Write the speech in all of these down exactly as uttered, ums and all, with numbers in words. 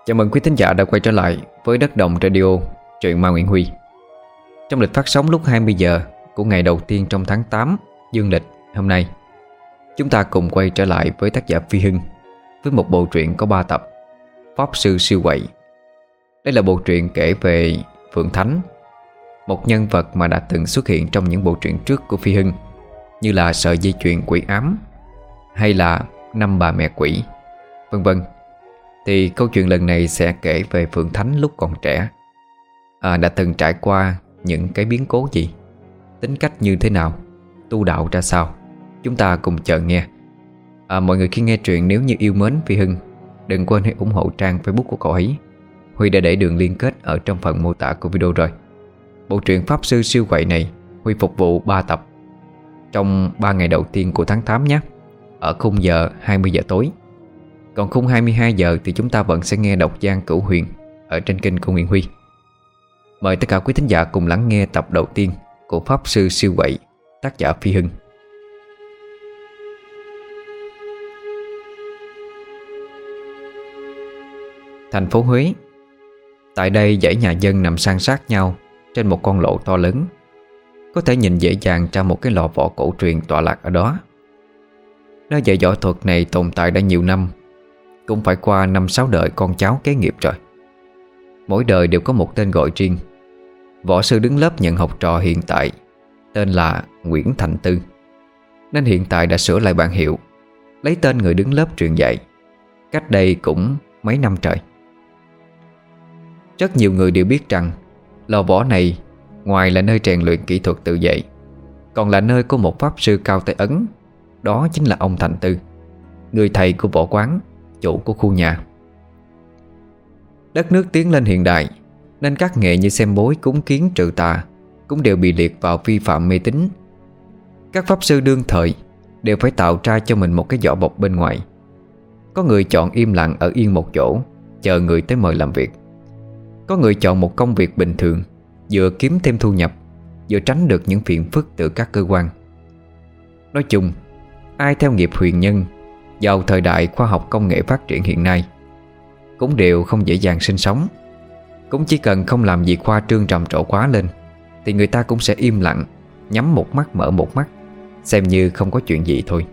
Chào mừng quý thính giả đã quay trở lại với Đất Đồng Radio, truyện ma Nguyễn Huy. Trong lịch phát sóng lúc hai mươi giờ của ngày đầu tiên trong tháng tám dương lịch hôm nay, chúng ta cùng quay trở lại với tác giả Phi Hưng với một bộ truyện có ba tập, Pháp Sư Siêu Quậy. Đây là bộ truyện kể về Phượng Thánh, một nhân vật mà đã từng xuất hiện trong những bộ truyện trước của Phi Hưng, như là Sợi Dây Chuyền Quỷ Ám hay là Năm Bà Mẹ Quỷ, vân vân. Thì câu chuyện lần này sẽ kể về Phượng Thánh lúc còn trẻ, à, đã từng trải qua những cái biến cố gì, tính cách như thế nào, tu đạo ra sao. Chúng ta cùng chờ nghe. à, Mọi người khi nghe truyện nếu như yêu mến Phi Hưng, đừng quên hãy ủng hộ trang Facebook của cậu ấy. Huy đã để đường liên kết ở trong phần mô tả của video rồi. Bộ truyện Pháp Sư Siêu Quậy này Huy phục vụ ba tập trong ba ngày đầu tiên của tháng tám nhé, ở khung giờ hai mươi giờ tối. Còn khung hai mươi hai giờ thì chúng ta vẫn sẽ nghe đọc Giang Cửu Huyền ở trên kênh của Nguyễn Huy. Mời tất cả quý thính giả cùng lắng nghe tập đầu tiên của Pháp Sư Siêu Quậy, tác giả Phi Hưng. Thành phố Huế. Tại đây dãy nhà dân nằm san sát nhau trên một con lộ to lớn, có thể nhìn dễ dàng ra một cái lò võ cổ truyền tọa lạc ở đó. Nơi dạy võ thuật này tồn tại đã nhiều năm, cũng phải qua năm sáu đời con cháu kế nghiệp rồi. Mỗi đời đều có một tên gọi riêng. Võ sư đứng lớp nhận học trò hiện tại tên là Nguyễn Thành Tư, nên hiện tại đã sửa lại bảng hiệu, lấy tên người đứng lớp truyền dạy, cách đây cũng mấy năm trời. Rất nhiều người đều biết rằng lò võ này ngoài là nơi rèn luyện kỹ thuật tự dạy, còn là nơi của một pháp sư cao tay ấn. Đó chính là ông Thành Tư, người thầy của võ quán, chủ của khu nhà. Đất nước tiến lên hiện đại, nên các nghề như xem bói, cúng kiến, trừ tà cũng đều bị liệt vào vi phạm mê tín. Các pháp sư đương thời đều phải tạo ra cho mình một cái vỏ bọc bên ngoài. Có người chọn im lặng ở yên một chỗ, chờ người tới mời làm việc. Có người chọn một công việc bình thường, vừa kiếm thêm thu nhập, vừa tránh được những phiền phức từ các cơ quan. Nói chung, ai theo nghiệp huyền nhân vào thời đại khoa học công nghệ phát triển hiện nay cũng đều không dễ dàng sinh sống. Cũng chỉ cần không làm gì khoa trương trầm trộ quá lên thì người ta cũng sẽ im lặng, nhắm một mắt mở một mắt, xem như không có chuyện gì thôi.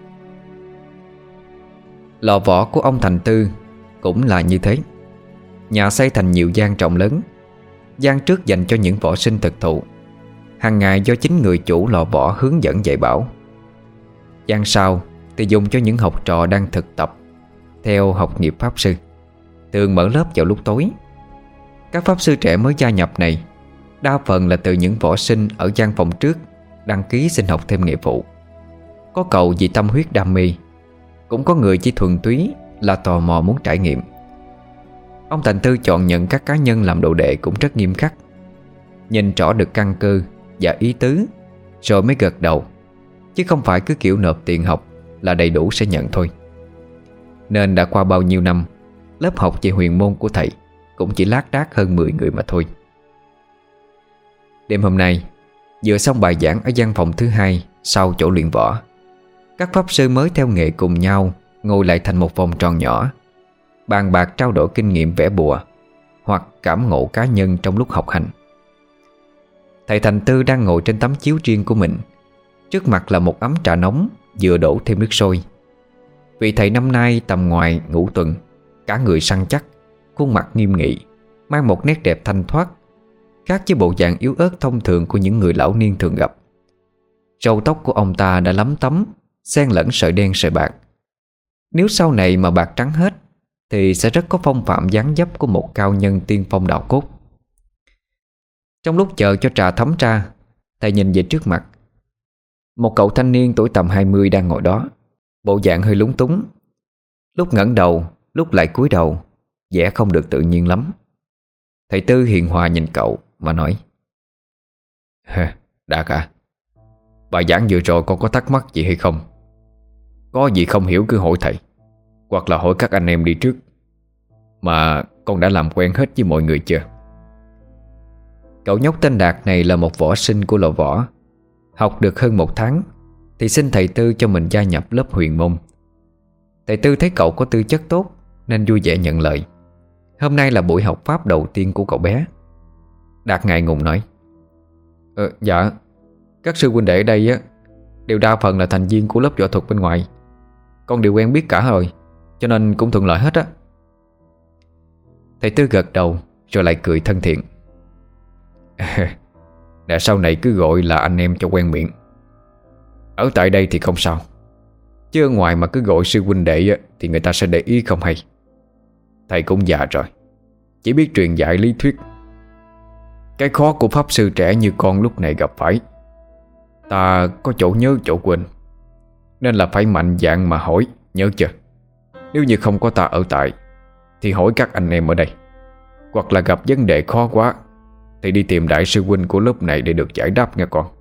Lò võ của ông Thành Tư cũng là như thế. Nhà xây thành nhiều gian rộng lớn. Gian trước dành cho những võ sinh thực thụ, hàng ngày do chính người chủ lò võ hướng dẫn dạy bảo. Gian sau thì dùng cho những học trò đang thực tập theo học nghiệp pháp sư, thường mở lớp vào lúc tối. Các pháp sư trẻ mới gia nhập này đa phần là từ những võ sinh ở gian phòng trước đăng ký xin học thêm nghề phụ. Có cậu vì tâm huyết đam mê, cũng có người chỉ thuần túy là tò mò muốn trải nghiệm. Ông Thành Tư chọn nhận các cá nhân làm đồ đệ cũng rất nghiêm khắc, nhìn rõ được căn cơ và ý tứ rồi mới gật đầu, chứ không phải cứ kiểu nộp tiền học là đầy đủ sẽ nhận thôi. Nên đã qua bao nhiêu năm, lớp học về huyền môn của thầy cũng chỉ lác đác hơn mười người mà thôi. Đêm hôm nay, vừa xong bài giảng ở văn phòng thứ hai sau chỗ luyện võ, các pháp sư mới theo nghề cùng nhau ngồi lại thành một vòng tròn nhỏ, bàn bạc trao đổi kinh nghiệm vẽ bùa hoặc cảm ngộ cá nhân trong lúc học hành. Thầy Thành Tư đang ngồi trên tấm chiếu riêng của mình. Trước mặt là một ấm trà nóng vừa đổ thêm nước sôi. Vị thầy năm nay tầm ngoài ngũ tuần, cả người săn chắc, khuôn mặt nghiêm nghị, mang một nét đẹp thanh thoát, khác với bộ dạng yếu ớt thông thường của những người lão niên thường gặp. Râu tóc của ông ta đã lấm tấm, xen lẫn sợi đen sợi bạc. Nếu sau này mà bạc trắng hết thì sẽ rất có phong phạm dáng dấp của một cao nhân tiên phong đạo cốt. Trong lúc chờ cho trà thấm ra, thầy nhìn về trước mặt. Một cậu thanh niên tuổi tầm hai mươi đang ngồi đó, bộ dạng hơi lúng túng, lúc ngẩng đầu, lúc lại cúi đầu, vẻ không được tự nhiên lắm. Thầy Tư hiền hòa nhìn cậu mà nói: "Đạt à, bài giảng vừa rồi con có thắc mắc gì hay không? Có gì không hiểu cứ hỏi thầy, hoặc là hỏi các anh em đi trước. Mà con đã làm quen hết với mọi người chưa?" Cậu nhóc tên Đạt này là một võ sinh của lò võ. Học được hơn một tháng thì xin thầy Tư cho mình gia nhập lớp huyền môn. Thầy Tư thấy cậu có tư chất tốt nên vui vẻ nhận lời. Hôm nay là buổi học pháp đầu tiên của cậu bé. Đạt ngại ngùng nói: ờ, Dạ, các sư huynh đệ ở đây á đều đa phần là thành viên của lớp võ thuật bên ngoài. Con đều quen biết cả rồi, cho nên cũng thuận lợi hết á. Thầy Tư gật đầu rồi lại cười thân thiện: Nè, sau này cứ gọi là anh em cho quen miệng. Ở tại đây thì không sao, chứ ở ngoài mà cứ gọi sư huynh đệ á, thì người ta sẽ để ý không hay. Thầy cũng già rồi, chỉ biết truyền dạy lý thuyết. Cái khó của pháp sư trẻ như con lúc này gặp phải, ta có chỗ nhớ chỗ quên, nên là phải mạnh dạn mà hỏi, nhớ chưa? Nếu như không có ta ở tại thì hỏi các anh em ở đây. Hoặc là gặp vấn đề khó quá thì đi tìm đại sư huynh của lớp này để được giải đáp nha con.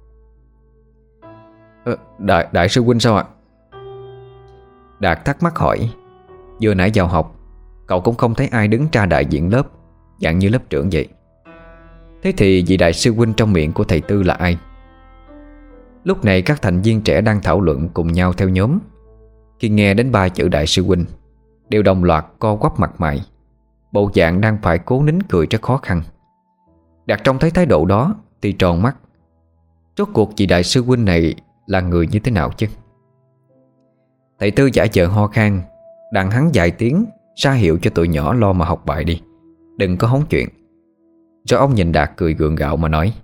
ờ, đại, đại sư huynh sao ạ? Đạt thắc mắc hỏi. Vừa nãy vào học, cậu cũng không thấy ai đứng ra đại diện lớp, dạng như lớp trưởng vậy. Thế thì vị đại sư huynh trong miệng của thầy Tư là ai? Lúc này các thành viên trẻ đang thảo luận cùng nhau theo nhóm. Khi nghe đến ba chữ đại sư huynh, đều đồng loạt co quắp mặt mày, bộ dạng đang phải cố nín cười rất khó khăn. Đạt trông thấy thái độ đó thì tròn mắt. Rốt cuộc vị đại sư huynh này là người như thế nào chứ? Thầy Tư giả vờ ho khan, đặng hắn vài tiếng ra hiệu cho tụi nhỏ lo mà học bài đi, đừng có hóng chuyện. Rồi ông nhìn Đạt cười gượng gạo mà nói: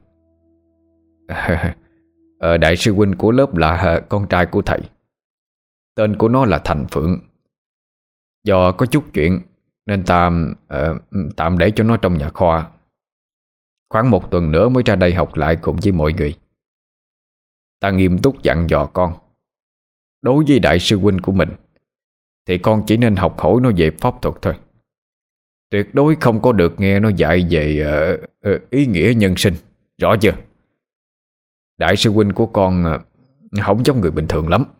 ờ, Đại sư huynh của lớp là con trai của thầy. Tên của nó là Thành Phượng. Do có chút chuyện nên ta uh, tạm để cho nó trong nhà kho. Khoảng một tuần nữa mới ra đây học lại cùng với mọi người. Ta nghiêm túc dặn dò con, đối với đại sư huynh của mình thì con chỉ nên học hỏi nó về pháp thuật thôi. Tuyệt đối không có được nghe nó dạy về uh, uh, ý nghĩa nhân sinh. Rõ chưa? Đại sư huynh của con uh, không giống người bình thường lắm.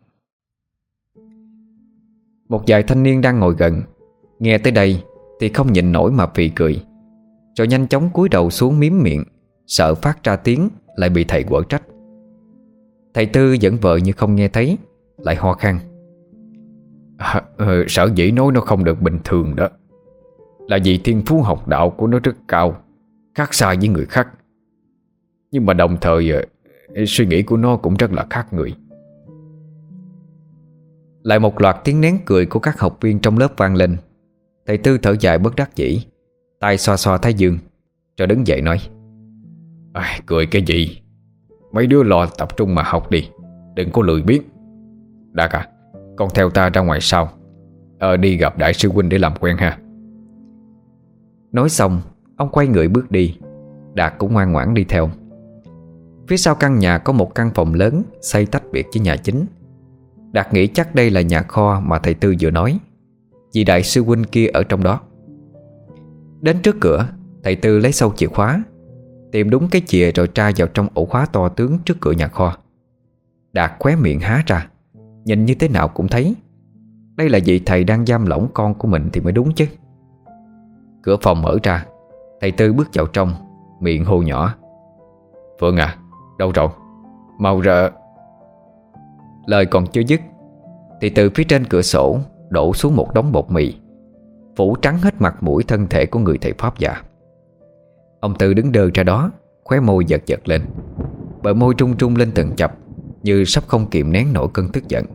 Một vài thanh niên đang ngồi gần nghe tới đây thì không nhịn nổi mà phì cười, rồi nhanh chóng cúi đầu xuống miếm miệng, sợ phát ra tiếng lại bị thầy quở trách. Thầy Tư vẫn vờ như không nghe thấy, lại ho khan: à, ờ, Sở dĩ nói nó không được bình thường đó là vì thiên phú học đạo của nó rất cao, khác xa với người khác. Nhưng mà đồng thời suy nghĩ của nó cũng rất là khác người. Lại một loạt tiếng nén cười của các học viên trong lớp vang lên. Thầy Tư thở dài bất đắc dĩ, tay xoa xoa thái dương, rồi đứng dậy nói: à, cười cái gì? Mấy đứa lo tập trung mà học đi, đừng có lười biếng. Đạt à, con theo ta ra ngoài sau, ờ, đi gặp đại sư huynh để làm quen ha. Nói xong, ông quay người bước đi. Đạt cũng ngoan ngoãn đi theo. Phía sau căn nhà có một căn phòng lớn xây tách biệt với nhà chính. Đạt nghĩ chắc đây là nhà kho mà thầy Tư vừa nói, vì đại sư huynh kia ở trong đó. Đến trước cửa, thầy Tư lấy sâu chìa khóa, tìm đúng cái chìa rồi tra vào trong ổ khóa to tướng trước cửa nhà kho. Đạt khóe miệng há ra, nhìn như thế nào cũng thấy đây là vị thầy đang giam lỏng con của mình thì mới đúng chứ. Cửa phòng mở ra, thầy Tư bước vào trong, miệng hô nhỏ: Phượng à, đâu rồi? Mau ra. Lời còn chưa dứt thì từ phía trên cửa sổ đổ xuống một đống bột mì, phủ trắng hết mặt mũi thân thể của người thầy pháp già. Ông Tư đứng đơ ra đó, khóe môi giật giật lên, bờ môi trung trung lên từng chập, như sắp không kìm nén nổi cơn tức giận.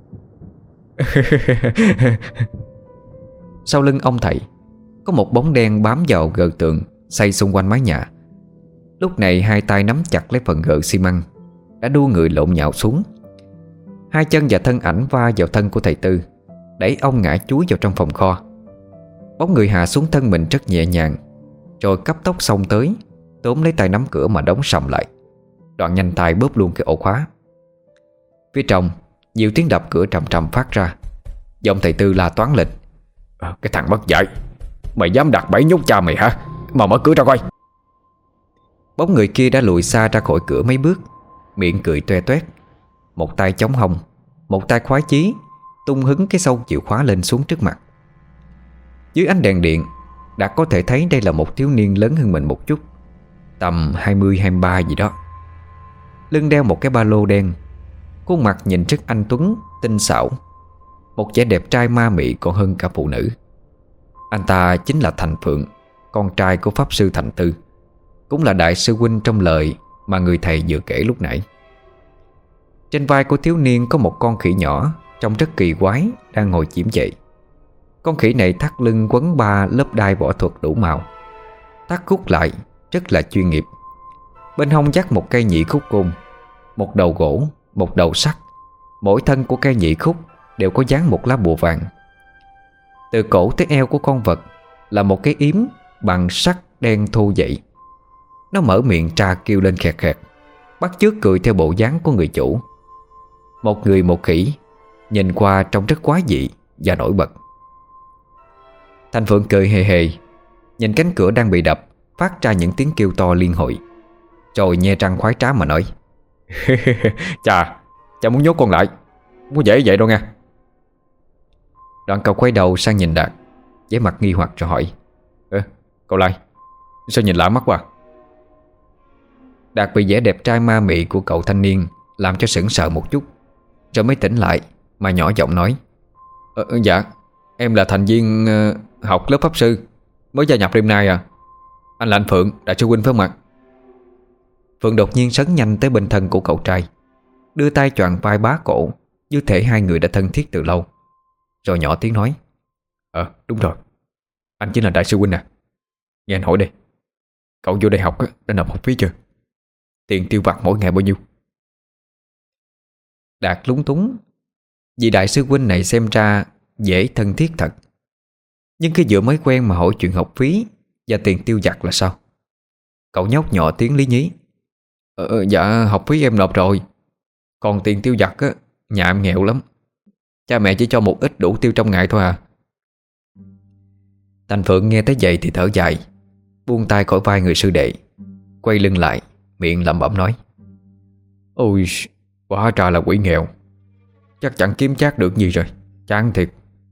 Sau lưng ông thầy có một bóng đen bám vào gờ tường xây xung quanh mái nhà. Lúc này hai tay nắm chặt lấy phần gờ xi măng, đã đua người lộn nhào xuống. Hai chân và thân ảnh va vào thân của thầy Tư, đẩy ông ngã chúi vào trong phòng kho. Bóng người hạ xuống thân mình rất nhẹ nhàng, rồi cấp tốc xông tới, tóm lấy tay nắm cửa mà đóng sầm lại, đoạn nhanh tay bóp luôn cái ổ khóa. Phía trong nhiều tiếng đập cửa trầm trầm phát ra. Giọng thầy Tư la toán lên: à, Cái thằng mất dạy, mày dám đặt bẫy nhốt cha mày hả? Mà mở cửa ra coi. Bóng người kia đã lùi xa ra khỏi cửa mấy bước, miệng cười toe toét, một tay chống hông, một tay khoái chí tung hứng cái sâu chìa khóa lên xuống trước mặt. Dưới ánh đèn điện, Đạt có thể thấy đây là một thiếu niên lớn hơn mình một chút, tầm hai mươi hai mươi ba gì đó. Lưng đeo một cái ba lô đen, khuôn mặt nhìn rất anh tuấn, tinh xảo, một vẻ đẹp trai ma mị còn hơn cả phụ nữ. Anh ta chính là Thành Phượng, con trai của Pháp Sư Thành Tư, cũng là đại sư huynh trong lời mà người thầy vừa kể lúc nãy. Trên vai của thiếu niên có một con khỉ nhỏ trông rất kỳ quái đang ngồi chiếm dậy. Con khỉ này thắt lưng quấn ba lớp đai võ thuật đủ màu, thắt khúc lại rất là chuyên nghiệp. Bên hông dắt một cây nhị khúc côn, một đầu gỗ, một đầu sắt. Mỗi thân của cây nhị khúc đều có dán một lá bùa vàng. Từ cổ tới eo của con vật là một cái yếm bằng sắt đen thô dậy. Nó mở miệng tra kêu lên khẹt khẹt, bắt chước cười theo bộ dáng của người chủ. Một người một khỉ, nhìn qua trông rất quái dị và nổi bật. Thành Phượng cười hề hề, nhìn cánh cửa đang bị đập phát ra những tiếng kêu to liên hồi, rồi nhe răng khoái trá mà nói: Chà, cha muốn nhốt con lại, không có dễ vậy đâu nha. Đoạn cậu quay đầu sang nhìn Đạt, với mặt nghi hoặc rồi hỏi: Ơ, cậu Lai, sao nhìn lạ mắt quá? Đạt bị vẻ đẹp trai ma mị của cậu thanh niên làm cho sững sờ một chút, rồi mới tỉnh lại mà nhỏ giọng nói: ờ, Dạ, em là thành viên uh, học lớp pháp sư, mới gia nhập đêm nay à. Anh là anh Phượng, đại sư huynh phải không ạ? Phượng đột nhiên sấn nhanh tới bên thân của cậu trai, đưa tay choàng vai bá cổ, như thể hai người đã thân thiết từ lâu. Rồi nhỏ tiếng nói: Ờ, đúng rồi, anh chính là đại sư huynh à. Nghe anh hỏi đây, cậu vô đại học á, đã nộp học phí chưa? Tiền tiêu vặt mỗi ngày bao nhiêu? Đạt lúng túng, vì đại sư huynh này xem ra dễ thân thiết thật. Nhưng khi vừa mới quen mà hỏi chuyện học phí và tiền tiêu vặt là sao? Cậu nhóc nhỏ tiếng lý nhí: Ờ, dạ học phí em nộp rồi. Còn tiền tiêu vặt á, nhà em nghèo lắm, cha mẹ chỉ cho một ít đủ tiêu trong ngày thôi à. Thành Phượng nghe tới vậy thì thở dài, buông tay khỏi vai người sư đệ, quay lưng lại, miệng lẩm bẩm nói: Ôi, hóa ra là quỷ nghèo, chắc chẳng kiếm chác được gì rồi, chán thiệt.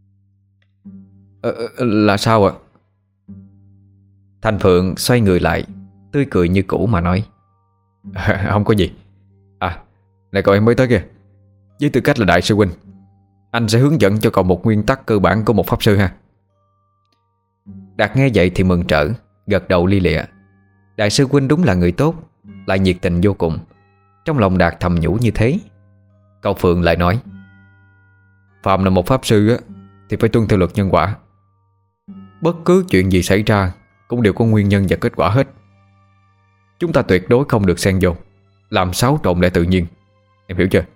Ờ, là sao ạ? Thành Phượng xoay người lại, tươi cười như cũ mà nói: à, không có gì. À, này cậu em mới tới kìa. Với tư cách là đại sư huynh, anh sẽ hướng dẫn cho cậu một nguyên tắc cơ bản của một pháp sư ha. Đạt nghe vậy thì mừng rỡ, gật đầu li lịa. Đại sư huynh đúng là người tốt, lại nhiệt tình vô cùng. Trong lòng Đạt thầm nhủ như thế. Cậu Phượng lại nói: Phạm là một pháp sư á, thì phải tuân theo luật nhân quả. Bất cứ chuyện gì xảy ra cũng đều có nguyên nhân và kết quả hết. Chúng ta tuyệt đối không được xen vô, làm xáo trộn lại tự nhiên. Em hiểu chưa?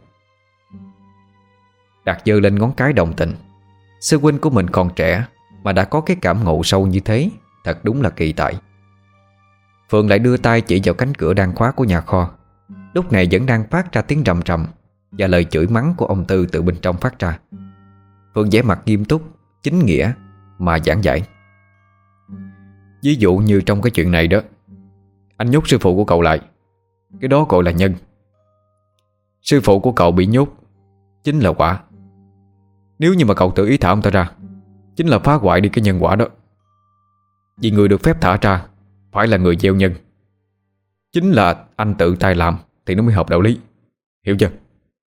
Đạt giơ lên ngón cái đồng tình. Sư huynh của mình còn trẻ mà đã có cái cảm ngộ sâu như thế, thật đúng là kỳ tài. Phượng lại đưa tay chỉ vào cánh cửa đang khóa của nhà kho, lúc này vẫn đang phát ra tiếng rầm rầm và lời chửi mắng của ông Tư từ bên trong phát ra. Phượng vẻ mặt nghiêm túc, chính nghĩa mà giảng giải: Ví dụ như trong cái chuyện này đó, anh nhốt sư phụ của cậu lại, cái đó gọi là nhân. Sư phụ của cậu bị nhốt chính là quả. Nếu như mà cậu tự ý thả ông ta ra, chính là phá hoại đi cái nhân quả đó. Vì người được phép thả ra phải là người gieo nhân. Chính là anh tự tay làm thì nó mới hợp đạo lý. Hiểu chưa?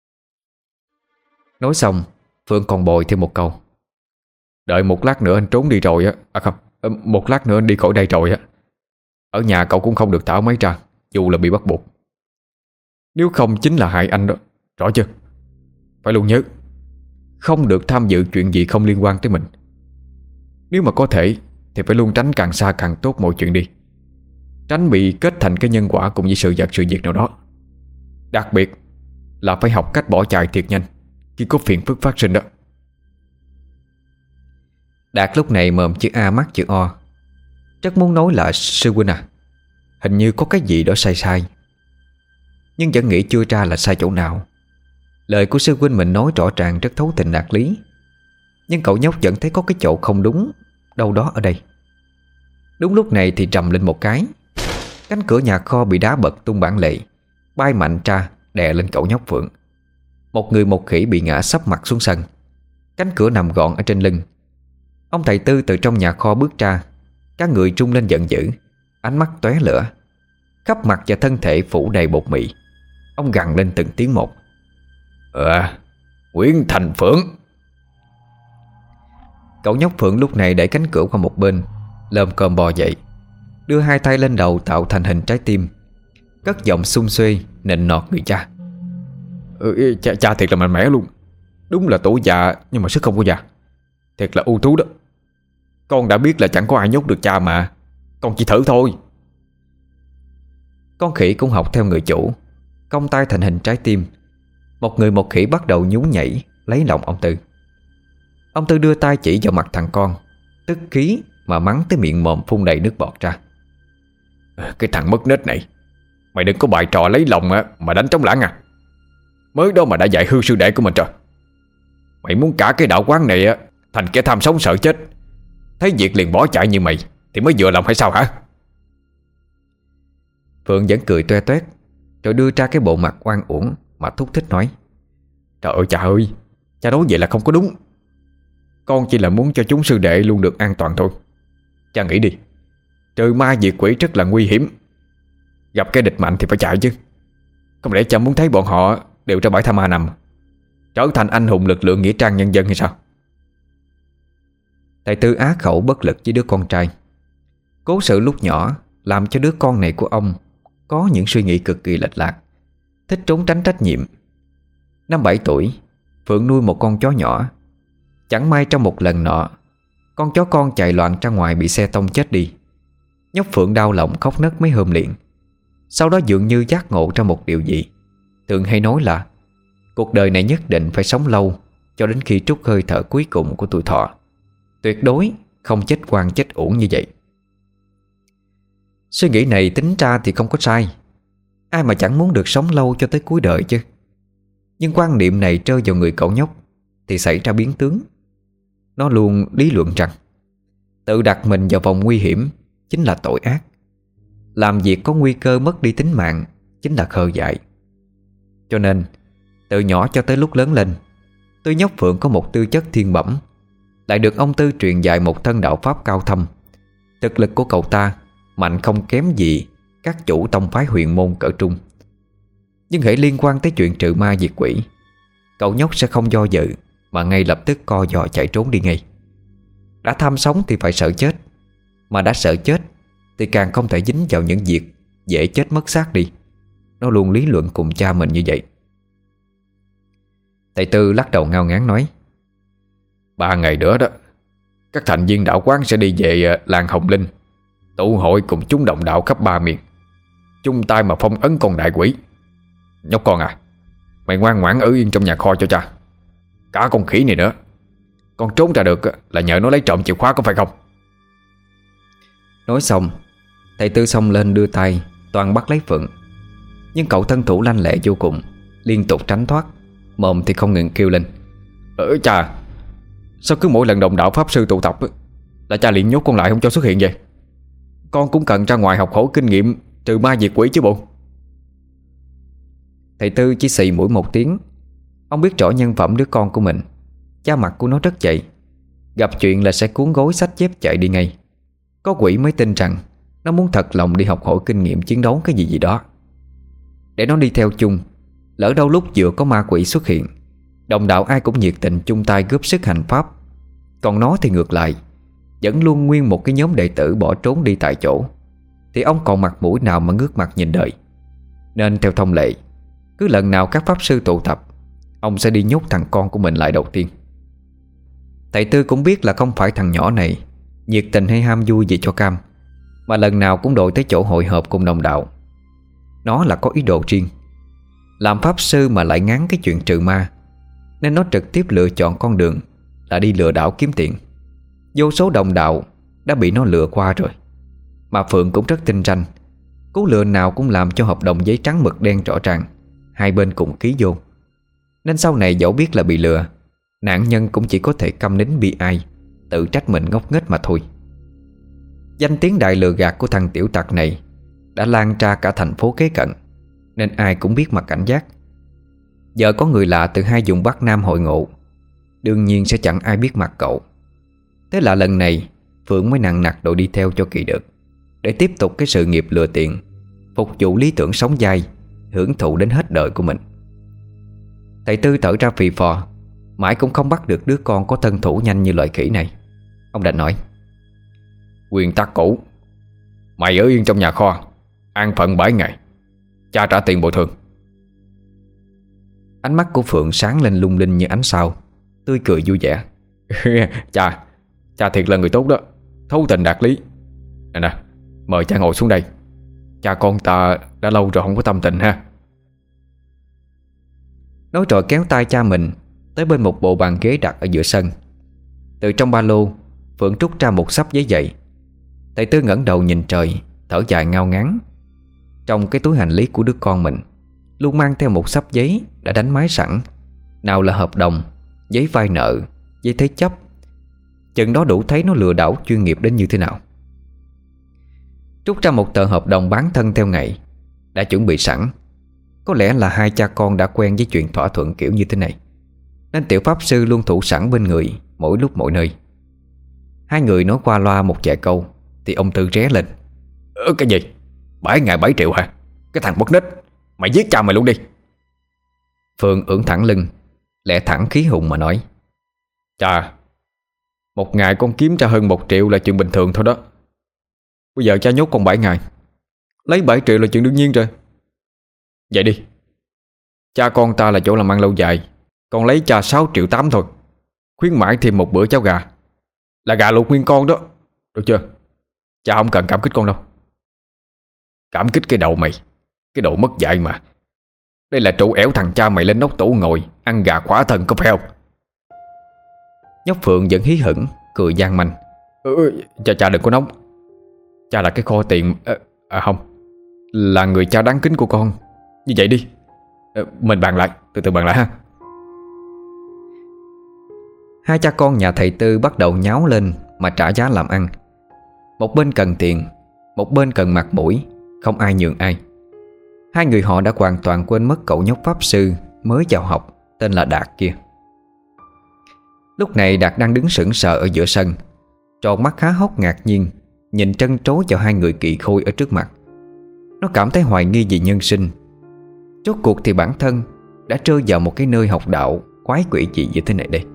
Nói xong, Phượng còn bồi thêm một câu: Đợi một lát nữa anh trốn đi rồi á. À không, một lát nữa anh đi khỏi đây rồi á, ở nhà cậu cũng không được thả máy ra, dù là bị bắt buộc. Nếu không chính là hại anh đó. Rõ chưa? Phải luôn nhớ, không được tham dự chuyện gì không liên quan tới mình. Nếu mà có thể thì phải luôn tránh càng xa càng tốt mọi chuyện đi, tránh bị kết thành cái nhân quả cùng với sự vật sự việc nào đó. Đặc biệt là phải học cách bỏ chạy thiệt nhanh khi có phiền phức phát sinh đó. Đạt lúc này mồm chữ A mắt chữ O, rất muốn nói là sư huynh à, hình như có cái gì đó sai sai, nhưng vẫn nghĩ chưa ra là sai chỗ nào. Lời của sư huynh mình nói rõ ràng rất thấu tình đạt lý, nhưng cậu nhóc vẫn thấy có cái chỗ không đúng đâu đó ở đây. Đúng lúc này thì trầm lên một cái, cánh cửa nhà kho bị đá bật tung bản lề, bay mạnh ra đè lên cậu nhóc Phượng. Một người một khỉ bị ngã sấp mặt xuống sân, cánh cửa nằm gọn ở trên lưng. Ông thầy Tư từ trong nhà kho bước ra, các người trung lên giận dữ, ánh mắt tóe lửa, khắp mặt và thân thể phủ đầy bột mị. Ông gằn lên từng tiếng một: Ờ, Nguyễn Thành Phượng. Cậu nhóc Phượng lúc này đẩy cánh cửa qua một bên, lơm cơm bò dậy, đưa hai tay lên đầu tạo thành hình trái tim, cất giọng xung xuê nịnh nọt người cha. Ừ, cha, cha thiệt là mạnh mẽ luôn. Đúng là tuổi già nhưng mà sức không có già. Thiệt là ưu tú đó. Con đã biết là chẳng có ai nhốt được cha mà. Con chỉ thử thôi. Con khỉ cũng học theo người chủ, cong tay thành hình trái tim. Một người một khỉ bắt đầu nhún nhảy lấy lòng ông Tư. Ông Tư đưa tay chỉ vào mặt thằng con, tức khí mà mắng tới miệng mồm phun đầy nước bọt ra. Cái thằng mất nết này, mày đừng có bài trò lấy lòng mà đánh trống lãng à. Mới đó mà đã dạy hư sư đệ của mình rồi. Mày muốn cả cái đạo quán này thành kẻ tham sống sợ chết, thấy việc liền bỏ chạy như mày thì mới vừa lòng hay sao hả? Phượng vẫn cười toe toét, rồi đưa ra cái bộ mặt oan uổng mà thúc thích nói. Trời ơi cha ơi, cha nói vậy là không có đúng. Con chỉ là muốn cho chúng sư đệ luôn được an toàn thôi. Cha nghĩ đi, trừ ma diệt quỷ rất là nguy hiểm. Gặp cái địch mạnh thì phải chạy chứ. Không lẽ cha muốn thấy bọn họ đều ra bãi tha ma nằm, trở thành anh hùng lực lượng nghĩa trang nhân dân hay sao? Thầy Tư á khẩu bất lực với đứa con trai. Cố sự lúc nhỏ làm cho đứa con này của ông có những suy nghĩ cực kỳ lệch lạc, thích trốn tránh trách nhiệm. Năm bảy tuổi, Phượng nuôi một con chó nhỏ. Chẳng may trong một lần nọ, con chó con chạy loạn ra ngoài bị xe tông chết đi. Nhóc Phượng đau lòng khóc nấc mấy hôm liền. Sau đó dường như giác ngộ ra một điều gì. Thường hay nói là cuộc đời này nhất định phải sống lâu, cho đến khi trút hơi thở cuối cùng của tuổi thọ. Tuyệt đối không chết oan chết uổng như vậy. Suy nghĩ này tính ra thì không có sai. Ai mà chẳng muốn được sống lâu cho tới cuối đời chứ. Nhưng quan niệm này rơi vào người cậu nhóc thì xảy ra biến tướng. Nó luôn lý luận rằng tự đặt mình vào vòng nguy hiểm chính là tội ác. Làm việc có nguy cơ mất đi tính mạng chính là khờ dại. Cho nên từ nhỏ cho tới lúc lớn lên, Tư nhóc Phượng có một tư chất thiên bẩm, lại được ông Tư truyền dạy một thân đạo pháp cao thâm. Thực lực của cậu ta mạnh không kém gì các chủ tông phái huyền môn cỡ trung. Nhưng hễ liên quan tới chuyện trừ ma diệt quỷ, cậu nhóc sẽ không do dự mà ngay lập tức co giò chạy trốn đi ngay. Đã tham sống thì phải sợ chết, mà đã sợ chết thì càng không thể dính vào những việc dễ chết mất xác đi. Nó luôn lý luận cùng cha mình như vậy. Thầy Tư lắc đầu ngao ngán nói. Ba ngày nữa đó, các thành viên đạo quán sẽ đi về làng Hồng Linh, tụ hội cùng chúng đồng đạo khắp ba miền, chung tay mà phong ấn con đại quỷ. Nhóc con à, mày ngoan ngoãn ở yên trong nhà kho cho cha. Cả con khỉ này nữa, con trốn ra được là nhờ nó lấy trộm chìa khóa có phải không? Nói xong, thầy Tư xông lên đưa tay toàn bắt lấy Phượng. Nhưng cậu thân thủ lanh lẹ vô cùng, liên tục tránh thoát, mồm thì không ngừng kêu lên. Ờ cha, sao cứ mỗi lần đồng đạo pháp sư tụ tập là cha liền nhốt con lại không cho xuất hiện vậy? Con cũng cần ra ngoài học hỏi kinh nghiệm trừ ma diệt quỷ chứ bộ. Thầy Tư chỉ xì mũi một tiếng. Ông biết rõ nhân phẩm đứa con của mình. Cha mặt của nó rất chạy, gặp chuyện là sẽ cuốn gối xách dép chạy đi ngay. Có quỷ mới tin rằng nó muốn thật lòng đi học hỏi kinh nghiệm chiến đấu cái gì gì đó. Để nó đi theo chung, lỡ đâu lúc vừa có ma quỷ xuất hiện, đồng đạo ai cũng nhiệt tình chung tay góp sức hành pháp. Còn nó thì ngược lại, vẫn luôn nguyên một cái nhóm đệ tử bỏ trốn đi tại chỗ, thì ông còn mặt mũi nào mà ngước mặt nhìn đời. Nên theo thông lệ, cứ lần nào các pháp sư tụ tập, ông sẽ đi nhốt thằng con của mình lại đầu tiên. Thầy Tư cũng biết là không phải thằng nhỏ này nhiệt tình hay ham vui gì cho cam, mà lần nào cũng đội tới chỗ hội họp cùng đồng đạo. Nó là có ý đồ riêng. Làm pháp sư mà lại ngán cái chuyện trừ ma, nên nó trực tiếp lựa chọn con đường là đi lừa đảo kiếm tiền. Vô số đồng đạo đã bị nó lừa qua rồi, mà Phượng cũng rất tinh ranh. Cú lừa nào cũng làm cho hợp đồng giấy trắng mực đen rõ ràng, hai bên cùng ký vô. Nên sau này dẫu biết là bị lừa, nạn nhân cũng chỉ có thể câm nín bi ai, tự trách mình ngốc nghếch mà thôi. Danh tiếng đại lừa gạt của thằng tiểu tặc này đã lan ra cả thành phố kế cận, nên ai cũng biết mà cảnh giác. Giờ có người lạ từ hai vùng Bắc Nam hội ngộ, đương nhiên sẽ chẳng ai biết mặt cậu. Thế là lần này Phượng mới nặng nặc đội đi theo cho kỳ được, để tiếp tục cái sự nghiệp lừa tiền, phục vụ lý tưởng sống dai, hưởng thụ đến hết đời của mình. Thầy Tư thở ra phì phò, mãi cũng không bắt được đứa con có thân thủ nhanh như loại khỉ này. Ông Đành nói: Nguyên tắc cũ, mày ở yên trong nhà kho, an phận bảy ngày, cha trả tiền bồi thường. Ánh mắt của Phượng sáng lên lung linh như ánh sao, tươi cười vui vẻ. Cha, cha thiệt là người tốt đó, thấu tình đạt lý. Nè nè, mời cha ngồi xuống đây. Cha con ta đã lâu rồi không có tâm tình ha. Nói rồi kéo tay cha mình tới bên một bộ bàn ghế đặt ở giữa sân. Từ trong ba lô, Phượng trút ra một xấp giấy dày. Thầy Tư ngẩng đầu nhìn trời, thở dài ngao ngán. Trong cái túi hành lý của đứa con mình luôn mang theo một xấp giấy đã đánh máy sẵn. Nào là hợp đồng, giấy vay nợ, giấy thế chấp. Chừng đó đủ thấy nó lừa đảo chuyên nghiệp đến như thế nào. Trút ra một tờ hợp đồng bán thân theo ngày, đã chuẩn bị sẵn. Có lẽ là hai cha con đã quen với chuyện thỏa thuận kiểu như thế này, nên tiểu pháp sư luôn thủ sẵn bên người mỗi lúc mỗi nơi. Hai người nói qua loa một vài câu thì ông Tư ré lên: Ơ cái gì? Bảy ngày bảy triệu hả? Cái thằng bất nít, mày giết cha mày luôn đi. Phương ưỡn thẳng lưng, lẽ thẳng khí hùng mà nói: Cha, một ngày con kiếm ra hơn một triệu là chuyện bình thường thôi đó. Bây giờ cha nhốt con bảy ngày, lấy bảy triệu là chuyện đương nhiên rồi. Vậy đi, cha con ta là chỗ làm ăn lâu dài, con lấy cha sáu triệu tám thôi, khuyến mãi thêm một bữa cháo gà, là gà luộc nguyên con đó. Được chưa? Cha không cần cảm kích con đâu. Cảm kích cái đầu mày, cái đồ mất dạy mà. Đây là trụ ẻo thằng cha mày lên nóc tủ ngồi ăn gà khỏa thân có phải không? Nhóc Phượng vẫn hí hửng cười gian manh: ừ, Cha cha đừng có nóng. Cha là cái kho tiền. À, à không, là người cha đáng kính của con. Như vậy đi, à, mình bàn lại, từ từ bàn lại ha. Hai cha con nhà thầy Tư bắt đầu nháo lên mà trả giá làm ăn. Một bên cần tiền, một bên cần mặt mũi, không ai nhường ai. Hai người họ đã hoàn toàn quên mất cậu nhóc pháp sư mới vào học tên là Đạt kia. Lúc này Đạt đang đứng sững sờ ở giữa sân, tròn mắt há hốc ngạc nhiên nhìn trân trối vào hai người kỳ khôi ở trước mặt. Nó cảm thấy hoài nghi về nhân sinh. Rốt cuộc thì bản thân đã rơi vào một cái nơi học đạo quái quỷ gì như thế này đây.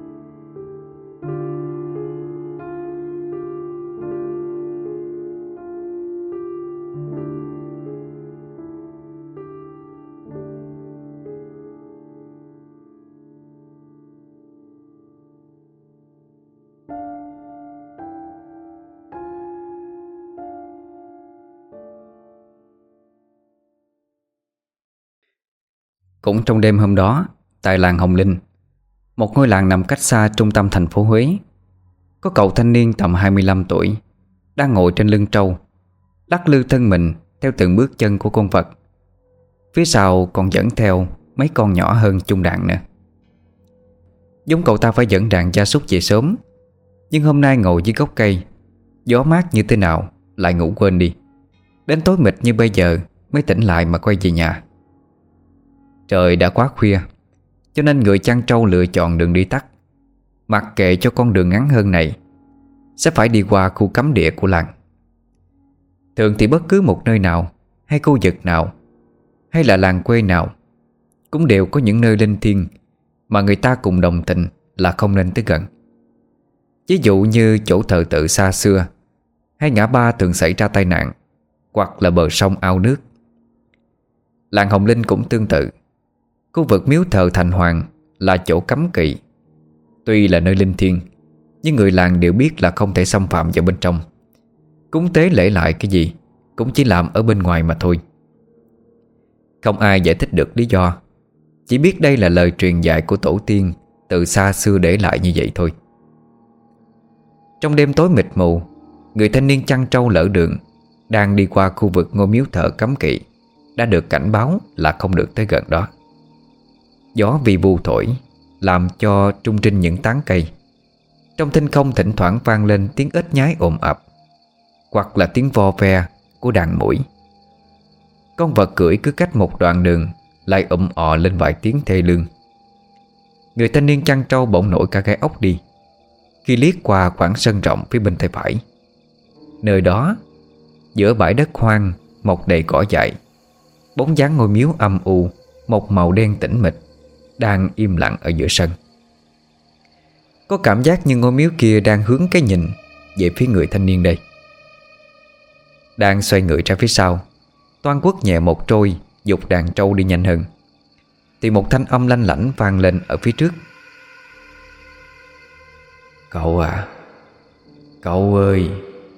Cũng trong đêm hôm đó, tại làng Hồng Linh, một ngôi làng nằm cách xa trung tâm thành phố Huế, có cậu thanh niên tầm hai mươi lăm tuổi đang ngồi trên lưng trâu, lắc lư thân mình theo từng bước chân của con vật. Phía sau còn dẫn theo mấy con nhỏ hơn chung đàn nữa. Giống cậu ta phải dẫn đàn gia súc về sớm, nhưng hôm nay ngồi dưới gốc cây, gió mát như thế nào lại ngủ quên đi. Đến tối mịt như bây giờ mới tỉnh lại mà quay về nhà. Trời đã quá khuya, cho nên người chăn trâu lựa chọn đường đi tắt, mặc kệ cho con đường ngắn hơn này sẽ phải đi qua khu cấm địa của làng. Thường thì bất cứ một nơi nào, hay khu vực nào, hay là làng quê nào, cũng đều có những nơi linh thiêng mà người ta cùng đồng tình là không nên tới gần. Ví dụ như chỗ thờ tự xa xưa, hay ngã ba thường xảy ra tai nạn, hoặc là bờ sông ao nước. Làng Hồng Linh cũng tương tự. Khu vực miếu thờ Thành Hoàng là chỗ cấm kỵ. Tuy là nơi linh thiêng, nhưng người làng đều biết là không thể xâm phạm vào bên trong. Cúng tế lễ lại cái gì cũng chỉ làm ở bên ngoài mà thôi. Không ai giải thích được lý do, chỉ biết đây là lời truyền dạy của tổ tiên từ xa xưa để lại như vậy thôi. Trong đêm tối mịt mù, người thanh niên chăn trâu lỡ đường đang đi qua khu vực ngôi miếu thờ cấm kỵ đã được cảnh báo là không được tới gần đó. Gió vi vu thổi làm cho trung trinh những tán cây. Trong thinh không thỉnh thoảng vang lên tiếng ếch nhái ồn ập, hoặc là tiếng vo ve của đàn muỗi. Con vật cưỡi cứ cách một đoạn đường lại ụm ò lên vài tiếng thê lương. Người thanh niên chăn trâu bỗng nổi cả gai ốc đi khi liếc qua khoảng sân rộng phía bên tay phải. Nơi đó, giữa bãi đất hoang mọc đầy cỏ dại, bóng dáng ngôi miếu âm u, một màu đen tĩnh mịch, đang im lặng ở giữa sân. Có cảm giác như ngôi miếu kia đang hướng cái nhìn về phía người thanh niên đây. Đang xoay người ra phía sau, Toan Quốc nhẹ một trôi giục đàn trâu đi nhanh hơn, thì một thanh âm lanh lảnh vang lên ở phía trước. Cậu à, cậu ơi.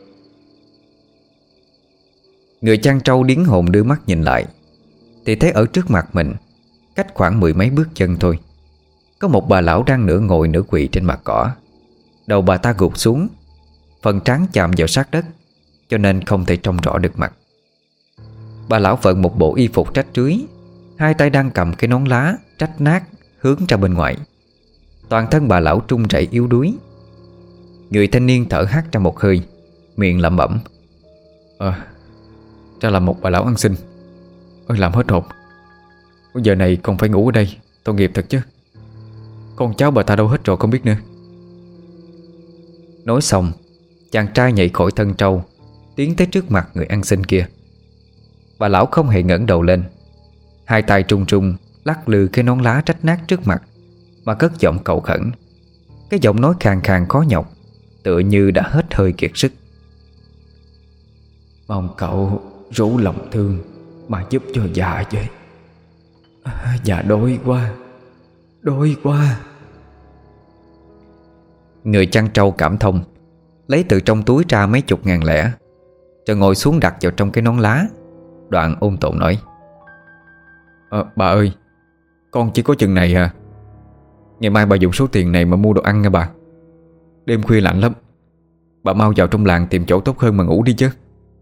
Người chăn trâu điếng hồn đưa mắt nhìn lại, thì thấy ở trước mặt mình, cách khoảng mười mấy bước chân thôi, có một bà lão đang nửa ngồi nửa quỳ trên mặt cỏ. Đầu bà ta gục xuống, phần trán chạm vào sát đất, cho nên không thể trông rõ được mặt. Bà lão vận một bộ y phục rách rưới, hai tay đang cầm cái nón lá rách nát hướng ra bên ngoài. Toàn thân bà lão trung rẩy yếu đuối. Người thanh niên thở hắt ra một hơi, miệng lẩm bẩm: Ờ, ra là một bà lão ăn xin. Ôi làm hết hồn. Giờ này còn phải ngủ ở đây, tội nghiệp thật chứ. Con cháu bà ta đâu hết rồi không biết nữa. Nói xong, chàng trai nhảy khỏi thân trâu, tiến tới trước mặt người ăn xin kia. Bà lão không hề ngẩng đầu lên, hai tay trung trung lắc lư cái nón lá rách nát trước mặt, mà cất giọng cầu khẩn. Cái giọng nói khàn khàn khó nhọc, tựa như đã hết hơi kiệt sức. Mong cậu rủ lòng thương mà giúp cho già với. À, già đói quá, đói quá. Người chăn trâu cảm thông, lấy từ trong túi ra mấy chục ngàn lẻ, rồi ngồi xuống đặt vào trong cái nón lá. Đoạn ôn tồn nói: à, Bà ơi, con chỉ có chừng này à. Ngày mai bà dùng số tiền này mà mua đồ ăn nha bà. Đêm khuya lạnh lắm, bà mau vào trong làng tìm chỗ tốt hơn mà ngủ đi chứ.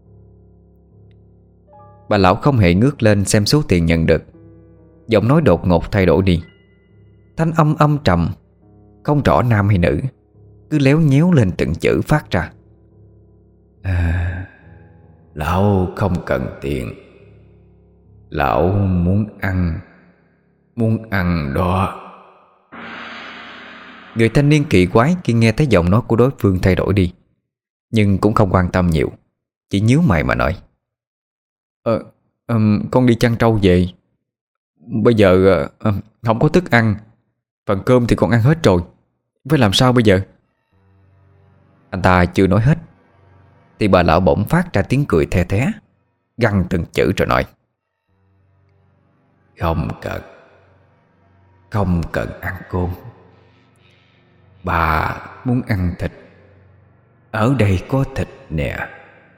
Bà lão không hề ngước lên xem số tiền nhận được. Giọng nói đột ngột thay đổi đi, thanh âm âm trầm, không rõ nam hay nữ, cứ léo nhéo lên từng chữ phát ra. À, lão không cần tiền. Lão muốn ăn, muốn ăn đó. Người thanh niên kỳ quái khi nghe thấy giọng nói của đối phương thay đổi đi, nhưng cũng không quan tâm nhiều, chỉ nhíu mày mà nói: Ờ, um, con đi chăn trâu về. Bây giờ uh, không có thức ăn, phần cơm thì con ăn hết rồi, phải làm sao bây giờ? Anh ta chưa nói hết thì bà lão bỗng phát ra tiếng cười the thé, gằn từng chữ rồi nói: Không cần, không cần ăn cơm. Bà muốn ăn thịt, ở đây có thịt nè.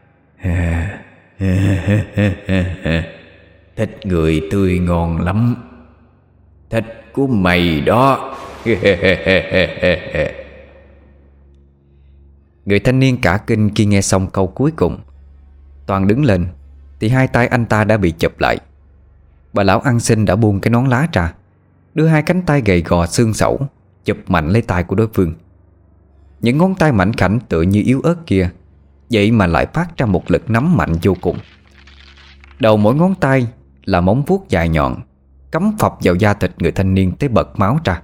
Thịt người tươi ngon lắm, thịt của mày đó. Người thanh niên cả kinh khi nghe xong câu cuối cùng. Toàn đứng lên thì hai tay anh ta đã bị chụp lại. Bà lão ăn xin đã buông cái nón lá ra, đưa hai cánh tay gầy gò xương sẩu chụp mạnh lấy tay của đối phương. Những ngón tay mảnh khảnh tựa như yếu ớt kia, vậy mà lại phát ra một lực nắm mạnh vô cùng. Đầu mỗi ngón tay là móng vuốt dài nhọn, cắm phập vào da thịt người thanh niên tới bật máu ra.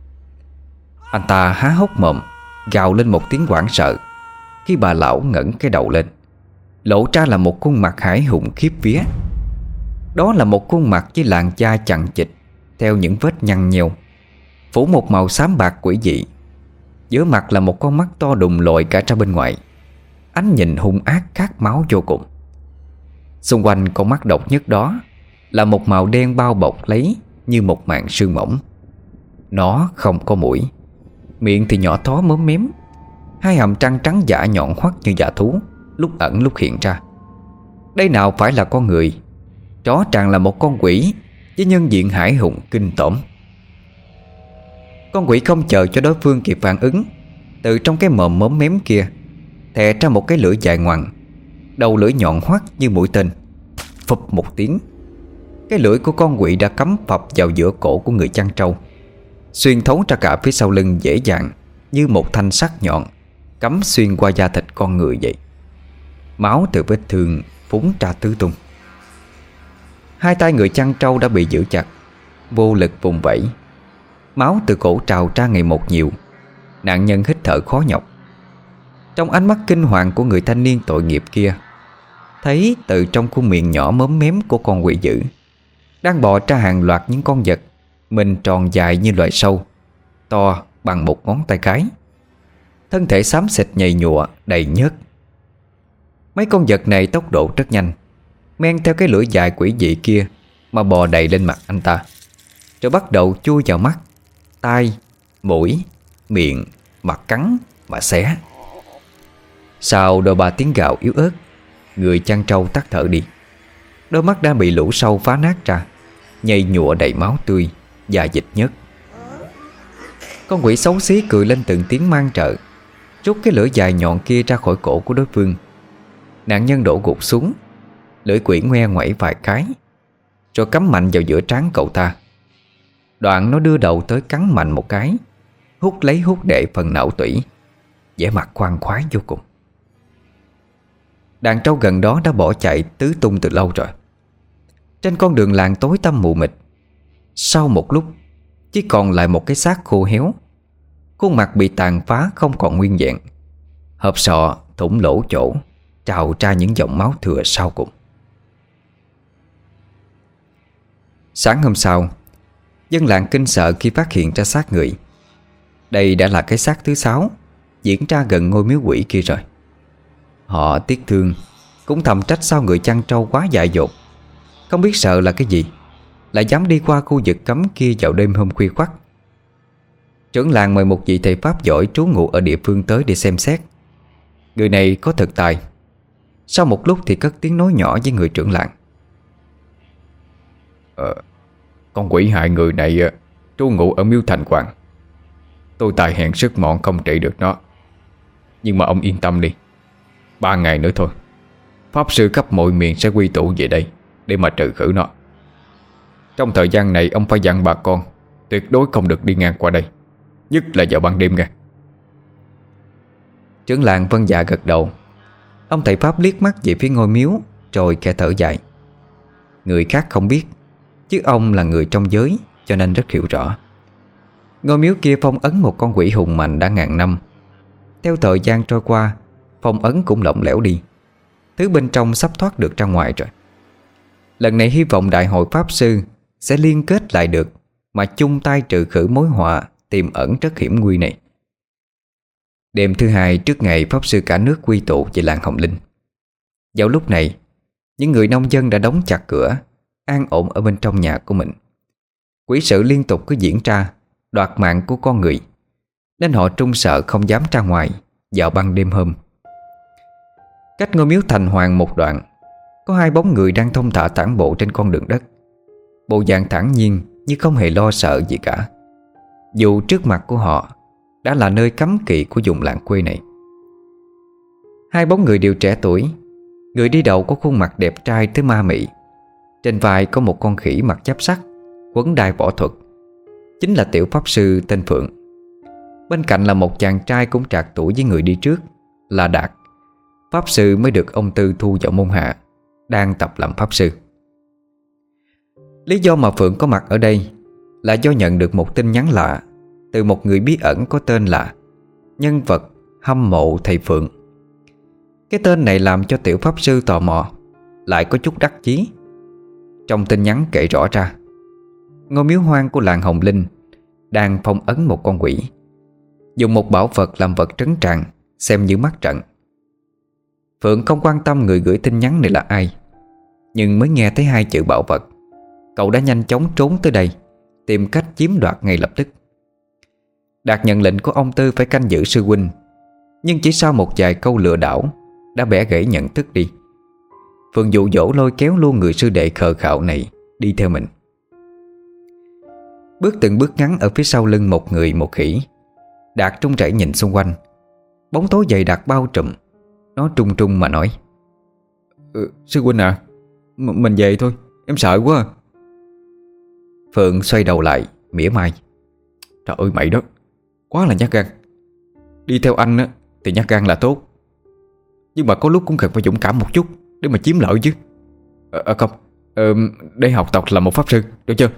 Anh ta há hốc mồm, gào lên một tiếng hoảng sợ khi bà lão ngẩng cái đầu lên, lộ ra là một khuôn mặt hãi hùng khiếp vía. Đó là một khuôn mặt với làn da chằng chịt, theo những vết nhăn nheo, phủ một màu xám bạc quỷ dị. Giữa mặt là một con mắt to đùng lồi cả ra bên ngoài, ánh nhìn hung ác khát máu vô cùng. Xung quanh con mắt độc nhất đó là một màu đen bao bọc lấy như một màn sương mỏng. Nó không có mũi, miệng thì nhỏ thó móm mém, hai hàm răng trắng dạ nhọn hoắt như dạ thú, lúc ẩn lúc hiện ra. Đây nào phải là con người, rõ ràng là một con quỷ với nhân diện hải hùng kinh tởm. Con quỷ không chờ cho đối phương kịp phản ứng, từ trong cái mồm móm mém kia thè ra một cái lưỡi dài ngoằng, đầu lưỡi nhọn hoắt như mũi tên. Phụp một tiếng, cái lưỡi của con quỷ đã cắm phập vào giữa cổ của người chăn trâu, xuyên thấu ra cả phía sau lưng dễ dàng, như một thanh sắt nhọn cắm xuyên qua da thịt con người vậy. Máu từ vết thương phúng ra tứ tung. Hai tay người chăn trâu đã bị giữ chặt, vô lực vùng vẫy. Máu từ cổ trào ra ngày một nhiều. Nạn nhân hít thở khó nhọc. Trong ánh mắt kinh hoàng của người thanh niên tội nghiệp kia, thấy từ trong khuôn miệng nhỏ móm mém của con quỷ dữ đang bò ra hàng loạt những con vật mình tròn dài như loài sâu, to bằng một ngón tay cái. Thân thể xám xịt nhầy nhụa đầy nhớt. Mấy con vật này tốc độ rất nhanh, men theo cái lưỡi dài quỷ dị kia mà bò đầy lên mặt anh ta, rồi bắt đầu chui vào mắt, tai, mũi, miệng, mặt cắn mà xé. Sau đôi ba tiếng gào yếu ớt, người chăn trâu tắt thở đi. Đôi mắt đã bị lũ sâu phá nát ra, nhầy nhụa đầy máu tươi và dịch nhớt. Con quỷ xấu xí cười lên từng tiếng mang trợ, rút cái lưỡi dài nhọn kia ra khỏi cổ của đối phương. Nạn nhân đổ gục xuống, lưỡi quỷ ngoe ngoẩy vài cái, rồi cắm mạnh vào giữa trán cậu ta. Đoạn nó đưa đầu tới cắn mạnh một cái, hút lấy hút để phần não tủy, vẻ mặt khoan khoái vô cùng. Đàn trâu gần đó đã bỏ chạy tứ tung từ lâu rồi. Trên con đường làng tối tăm mù mịt, sau một lúc chỉ còn lại một cái xác khô héo, khuôn mặt bị tàn phá không còn nguyên vẹn, hộp sọ thủng lỗ chỗ, trào ra những dòng máu thừa sau cùng. Sáng hôm sau, dân làng kinh sợ khi phát hiện ra xác người. Đây đã là cái xác thứ sáu diễn ra gần ngôi miếu quỷ kia rồi. Họ tiếc thương, cũng thầm trách sao người chăn trâu quá dại dột, không biết sợ là cái gì, lại dám đi qua khu vực cấm kia vào đêm hôm khuya khoắt. Trưởng làng mời một vị thầy pháp giỏi trú ngụ ở địa phương tới để xem xét. Người này có thực tài. Sau một lúc thì cất tiếng nói nhỏ với người trưởng làng. Ờ, con quỷ hại người này trú ngụ ở miếu Thành Hoàng. Tôi tài hèn sức mọn không trị được nó. Nhưng mà ông yên tâm đi, ba ngày nữa thôi, pháp sư khắp mọi miền sẽ quy tụ về đây để mà trừ khử nó. Trong thời gian này ông phải dặn bà con tuyệt đối không được đi ngang qua đây, nhất là vào ban đêm nghe. Trưởng làng vâng dạ gật đầu. Ông thầy pháp liếc mắt về phía ngôi miếu, rồi khẽ thở dài. Người khác không biết, chứ ông là người trong giới cho nên rất hiểu rõ. Ngôi miếu kia phong ấn một con quỷ hùng mạnh đã ngàn năm. Theo thời gian trôi qua, phong ấn cũng lỏng lẻo đi, thứ bên trong sắp thoát được ra ngoài rồi. Lần này hy vọng đại hội pháp sư sẽ liên kết lại được, mà chung tay trừ khử mối họa tiềm ẩn rất hiểm nguy này. Đêm thứ hai trước ngày pháp sư cả nước quy tụ về làng Hồng Linh, vào lúc này, những người nông dân đã đóng chặt cửa, an ổn ở bên trong nhà của mình. Quỷ sự liên tục cứ diễn ra, đoạt mạng của con người, nên họ trung sợ không dám ra ngoài vào ban đêm hôm. Cách ngôi miếu Thành Hoàng một đoạn, có hai bóng người đang thong thả tản bộ trên con đường đất, bộ dạng thản nhiên như không hề lo sợ gì cả, dù trước mặt của họ đã là nơi cấm kỵ của vùng làng quê này. Hai bóng người đều trẻ tuổi. Người đi đầu có khuôn mặt đẹp trai tới ma mị, trên vai có một con khỉ mặt giáp sắt quấn đai võ thuật, chính là tiểu pháp sư tên Phượng. Bên cạnh là một chàng trai cũng trạc tuổi với người đi trước, là Đạt, pháp sư mới được ông Tư thu vào môn hạ, đang tập làm pháp sư. Lý do mà Phượng có mặt ở đây là do nhận được một tin nhắn lạ từ một người bí ẩn có tên là Nhân vật hâm mộ thầy Phượng. Cái tên này làm cho tiểu pháp sư tò mò, lại có chút đắc chí. Trong tin nhắn kể rõ ra, ngôi miếu hoang của làng Hồng Linh đang phong ấn một con quỷ, dùng một bảo vật làm vật trấn tràng, xem như mắt trận. Phượng không quan tâm người gửi tin nhắn này là ai, nhưng mới nghe thấy hai chữ bảo vật, cậu đã nhanh chóng trốn tới đây, tìm cách chiếm đoạt ngay lập tức. Đạt nhận lệnh của ông Tư phải canh giữ sư huynh, nhưng chỉ sau một vài câu lừa đảo đã bẻ gãy nhận thức đi. Phượng dụ dỗ lôi kéo luôn người sư đệ khờ khạo này đi theo mình. Bước từng bước ngắn ở phía sau lưng một người một khỉ, Đạt trung rẩy nhìn xung quanh. Bóng tối dày đặc bao trùm. Nó trung trung mà nói: ừ, sư huynh à, m- Mình về thôi, em sợ quá à. Phượng xoay đầu lại mỉa mai: Trời ơi mày đó, quá là nhát gan. Đi theo anh á thì nhát gan là tốt, nhưng mà có lúc cũng cần phải dũng cảm một chút để mà chiếm lợi chứ. À, à không, ờ, để học tập là một pháp sư, được chưa?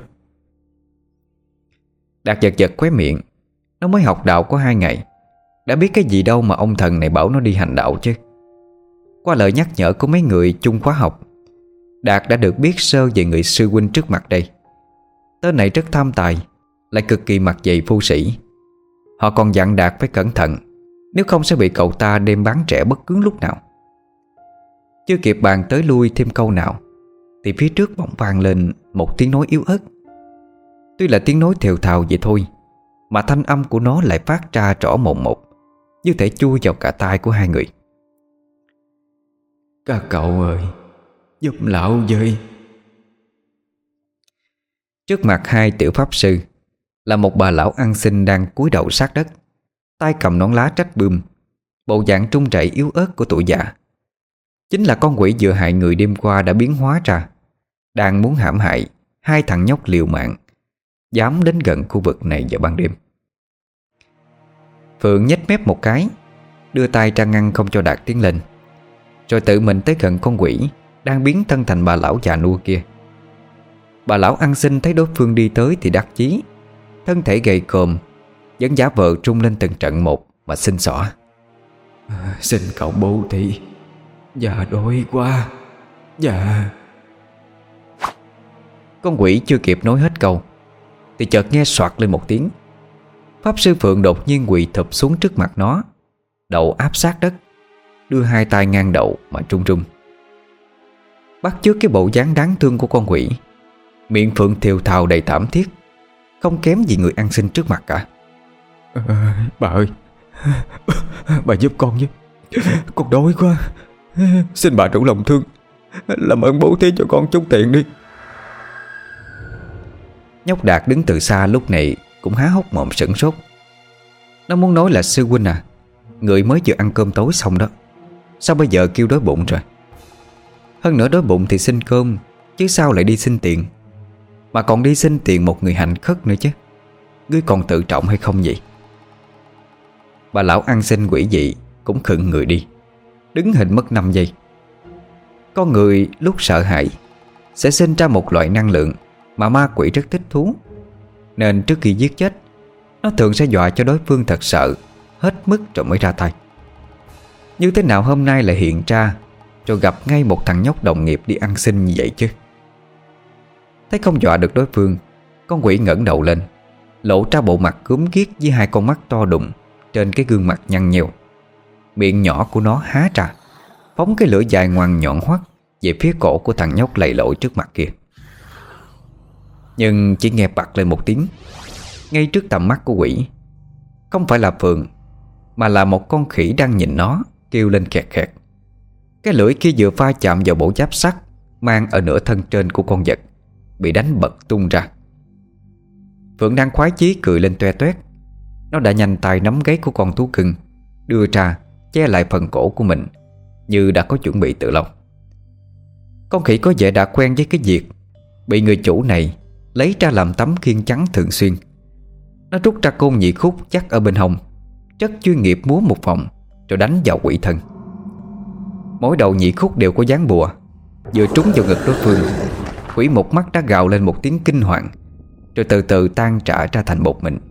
Đạt giật giật khóe miệng. Nó mới học đạo có hai ngày, đã biết cái gì đâu mà ông thần này bảo nó đi hành đạo chứ. Qua lời nhắc nhở của mấy người chung khóa học, Đạt đã được biết sơ về người sư huynh trước mặt đây. Tên này rất tham tài, lại cực kỳ mặt dày phu sĩ. Họ còn dặn Đạt phải cẩn thận, nếu không sẽ bị cậu ta đem bán trẻ bất cứ lúc nào. Chưa kịp bàn tới lui thêm câu nào thì phía trước bỗng vang lên một tiếng nói yếu ớt. Tuy là tiếng nói thều thào vậy thôi, mà thanh âm của nó lại phát ra rõ mồn một, như thể chui vào cả tai của hai người. Các cậu ơi, giúp lão với. Trước mặt hai tiểu pháp sư là một bà lão ăn xin đang cúi đầu sát đất, tay cầm nón lá trách bươm, bộ dạng trung chảy yếu ớt của tuổi già. Chính là con quỷ vừa hại người đêm qua đã biến hóa ra, đang muốn hãm hại hai thằng nhóc liều mạng dám đến gần khu vực này vào ban đêm. Phượng nhếch mép một cái, đưa tay ra ngăn không cho Đạt tiến lên, rồi tự mình tới gần con quỷ đang biến thân thành bà lão già nua kia. Bà lão ăn xin thấy đối phương đi tới thì đắc chí, thân thể gầy còm vẫn giả vờ trung lên từng trận một mà xin xỏ: à, Xin cậu bố thị, già đói quá. Dạ. Con quỷ chưa kịp nói hết câu thì chợt nghe soạt lên một tiếng. Pháp sư Phượng đột nhiên quỳ thụp xuống trước mặt nó, đầu áp sát đất, đưa hai tay ngang đầu mà trung trung. Bắt chước cái bộ dáng đáng thương của con quỷ, miệng Phượng thều thào đầy thảm thiết, không kém gì người ăn xin trước mặt cả. à, Bà ơi, bà giúp con với, con đói quá. Xin bà rủ lòng thương, làm ơn bố thí cho con chút tiền đi. Nhóc Đạt đứng từ xa lúc này cũng há hốc mồm sửng sốt. Nó muốn nói là: sư huynh à, người mới vừa ăn cơm tối xong đó, sao bây giờ kêu đói bụng rồi? Hơn nữa đói bụng thì xin cơm, chứ sao lại đi xin tiền? Mà còn đi xin tiền một người hành khất nữa chứ. Ngươi còn tự trọng hay không vậy? Bà lão ăn xin quỷ dị cũng khựng người đi, đứng hình mất năm giây. Con người lúc sợ hãi sẽ sinh ra một loại năng lượng mà ma quỷ rất thích thú, nên trước khi giết chết, nó thường sẽ dọa cho đối phương thật sợ hết mức rồi mới ra tay. Như thế nào hôm nay lại hiện ra, rồi gặp ngay một thằng nhóc đồng nghiệp đi ăn xin như vậy chứ? Thấy không dọa được đối phương, con quỷ ngẩng đầu lên, lộ ra bộ mặt cúm ghiếc với hai con mắt to đùng trên cái gương mặt nhăn nheo. Miệng nhỏ của nó há ra, phóng cái lưỡi dài ngoằn nhọn hoắt về phía cổ của thằng nhóc lầy lội trước mặt kia. Nhưng chỉ nghe bật lên một tiếng, ngay trước tầm mắt của quỷ, không phải là Phượng, mà là một con khỉ đang nhìn nó, kêu lên khẹt khẹt. Cái lưỡi kia vừa va chạm vào bộ giáp sắt mang ở nửa thân trên của con vật, bị đánh bật tung ra. Phượng đang khoái chí cười lên toe toét. Nó đã nhanh tay nắm gáy của con thú cưng, đưa ra che lại phần cổ của mình, như đã có chuẩn bị từ lâu. Con khỉ có vẻ đã quen với cái việc bị người chủ này lấy ra làm tấm khiên chắn thường xuyên. Nó rút ra côn nhị khúc chắc ở bên hông, rất chuyên nghiệp múa một vòng rồi đánh vào quỷ thân. Mỗi đầu nhị khúc đều có dáng bùa, vừa trúng vào ngực đối phương, quỷ một mắt đã gào lên một tiếng kinh hoàng, rồi từ từ tan rã ra thành bột mịn.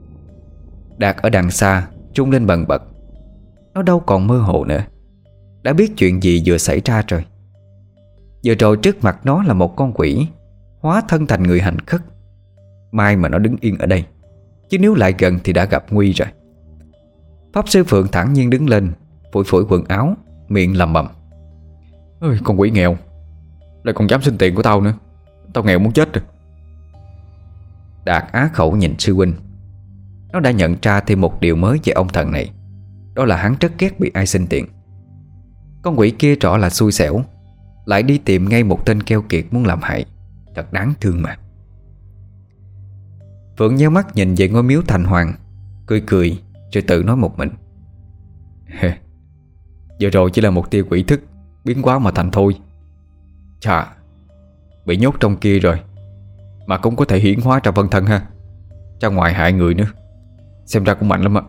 Đạt ở đằng xa trung lên bần bật. Nó đâu còn mơ hồ nữa, đã biết chuyện gì vừa xảy ra rồi. Vừa rồi trước mặt nó là một con quỷ hóa thân thành người hành khất. May mà nó đứng yên ở đây, chứ nếu lại gần thì đã gặp nguy rồi. Pháp sư Phượng thản nhiên đứng lên, phủi phủi quần áo, miệng lầm bầm: Ơi, con quỷ nghèo, lại còn dám xin tiền của tao nữa. Tao nghèo muốn chết rồi. Đạt á khẩu nhìn sư huynh. Nó đã nhận ra thêm một điều mới về ông thần này, đó là hắn rất ghét bị ai xin tiền. Con quỷ kia rõ là xui xẻo, lại đi tìm ngay một tên keo kiệt muốn làm hại. Thật đáng thương mà. Phượng nheo mắt nhìn về ngôi miếu thành hoàng, cười cười rồi tự nói một mình: Giờ rồi chỉ là một tia quỷ thức biến hóa mà thành thôi. Chà, bị nhốt trong kia rồi mà cũng có thể hiển hóa ra vân thân ha. Ra ngoài hại người nữa, xem ra cũng mạnh lắm ạ.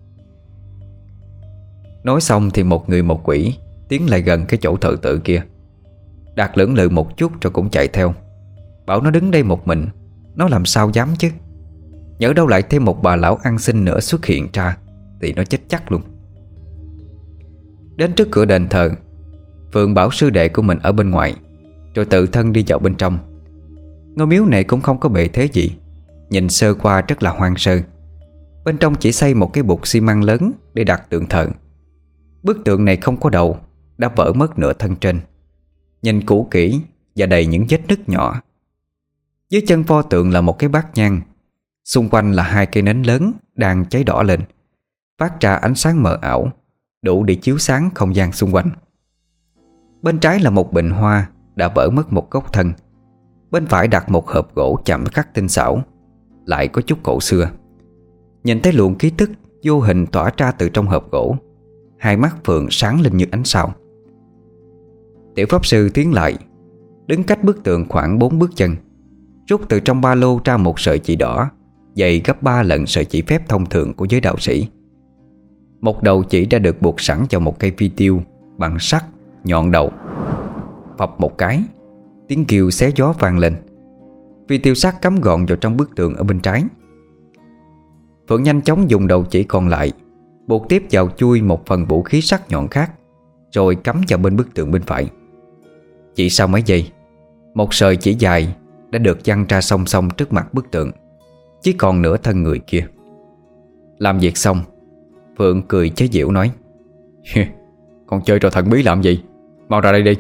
Nói xong thì một người một quỷ tiến lại gần cái chỗ thờ tự kia. Đạt lưỡng lự một chút rồi cũng chạy theo. Bảo nó đứng đây một mình, nó làm sao dám chứ. Nhỡ đâu lại thêm một bà lão ăn xin nữa xuất hiện ra thì nó chết chắc luôn. Đến trước cửa đền thờ, Phượng bảo sư đệ của mình ở bên ngoài, rồi tự thân đi vào bên trong. Ngôi miếu này cũng không có bề thế gì, nhìn sơ qua rất là hoang sơ. Bên trong chỉ xây một cái bục xi măng lớn để đặt tượng thờ. Bức tượng này không có đầu, đã vỡ mất nửa thân trên, nhìn cũ kỹ và đầy những vết nứt nhỏ. Dưới chân pho tượng là một cái bát nhang, xung quanh là hai cây nến lớn đang cháy đỏ lên, phát ra ánh sáng mờ ảo, đủ để chiếu sáng không gian xung quanh. Bên trái là một bình hoa đã vỡ mất một góc thân. Bên phải đặt một hộp gỗ chạm khắc tinh xảo, lại có chút cổ xưa. Nhìn thấy luồng khí tức vô hình tỏa ra từ trong hộp gỗ, hai mắt Phượng sáng lên như ánh sao. Tiểu pháp sư tiến lại, đứng cách bức tượng khoảng bốn bước chân, rút từ trong ba lô ra một sợi chỉ đỏ dày gấp ba lần sợi chỉ phép thông thường của giới đạo sĩ. Một đầu chỉ đã được buộc sẵn vào một cây phi tiêu bằng sắt nhọn đầu. Phập một cái, tiếng kêu xé gió vang lên. Phi tiêu sắt cắm gọn vào trong bức tượng ở bên trái. Phượng nhanh chóng dùng đầu chỉ còn lại buộc tiếp vào chui một phần vũ khí sắc nhọn khác, rồi cắm vào bên bức tượng bên phải. Chỉ sau mấy giây, một sợi chỉ dài đã được giăng ra song song trước mặt bức tượng, chỉ còn nửa thân người kia. Làm việc xong, Phượng cười chế giễu nói: "Còn chơi trò thần bí làm gì? Mau ra đây đi."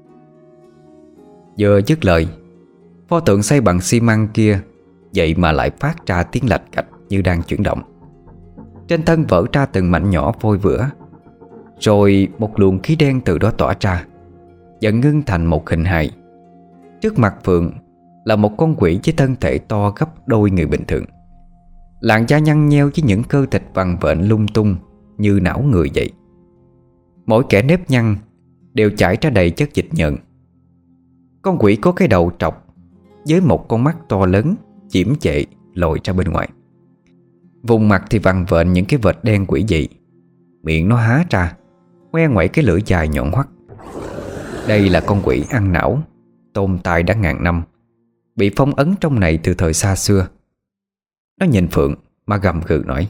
Vừa dứt lời, pho tượng xây bằng xi măng kia vậy mà lại phát ra tiếng lạch cạch như đang chuyển động. Trên thân vỡ ra từng mảnh nhỏ phôi vữa, rồi một luồng khí đen từ đó tỏa ra, dần ngưng thành một hình hài. Trước mặt Phượng là một con quỷ với thân thể to gấp đôi người bình thường, làn da nhăn nheo với những cơ thịt vằn vện lung tung như não người vậy. Mỗi kẻ nếp nhăn đều chảy ra đầy chất dịch nhờn. Con quỷ có cái đầu trọc với một con mắt to lớn chiếm chệ lồi ra bên ngoài. Vùng mặt thì vằn vện những cái vệt đen quỷ dị. Miệng nó há ra, ngoe ngoẩy cái lưỡi dài nhọn hoắt. Đây là con quỷ ăn não, tồn tại đã ngàn năm, bị phong ấn trong này từ thời xa xưa. Nó nhìn Phượng mà gầm gừ nói: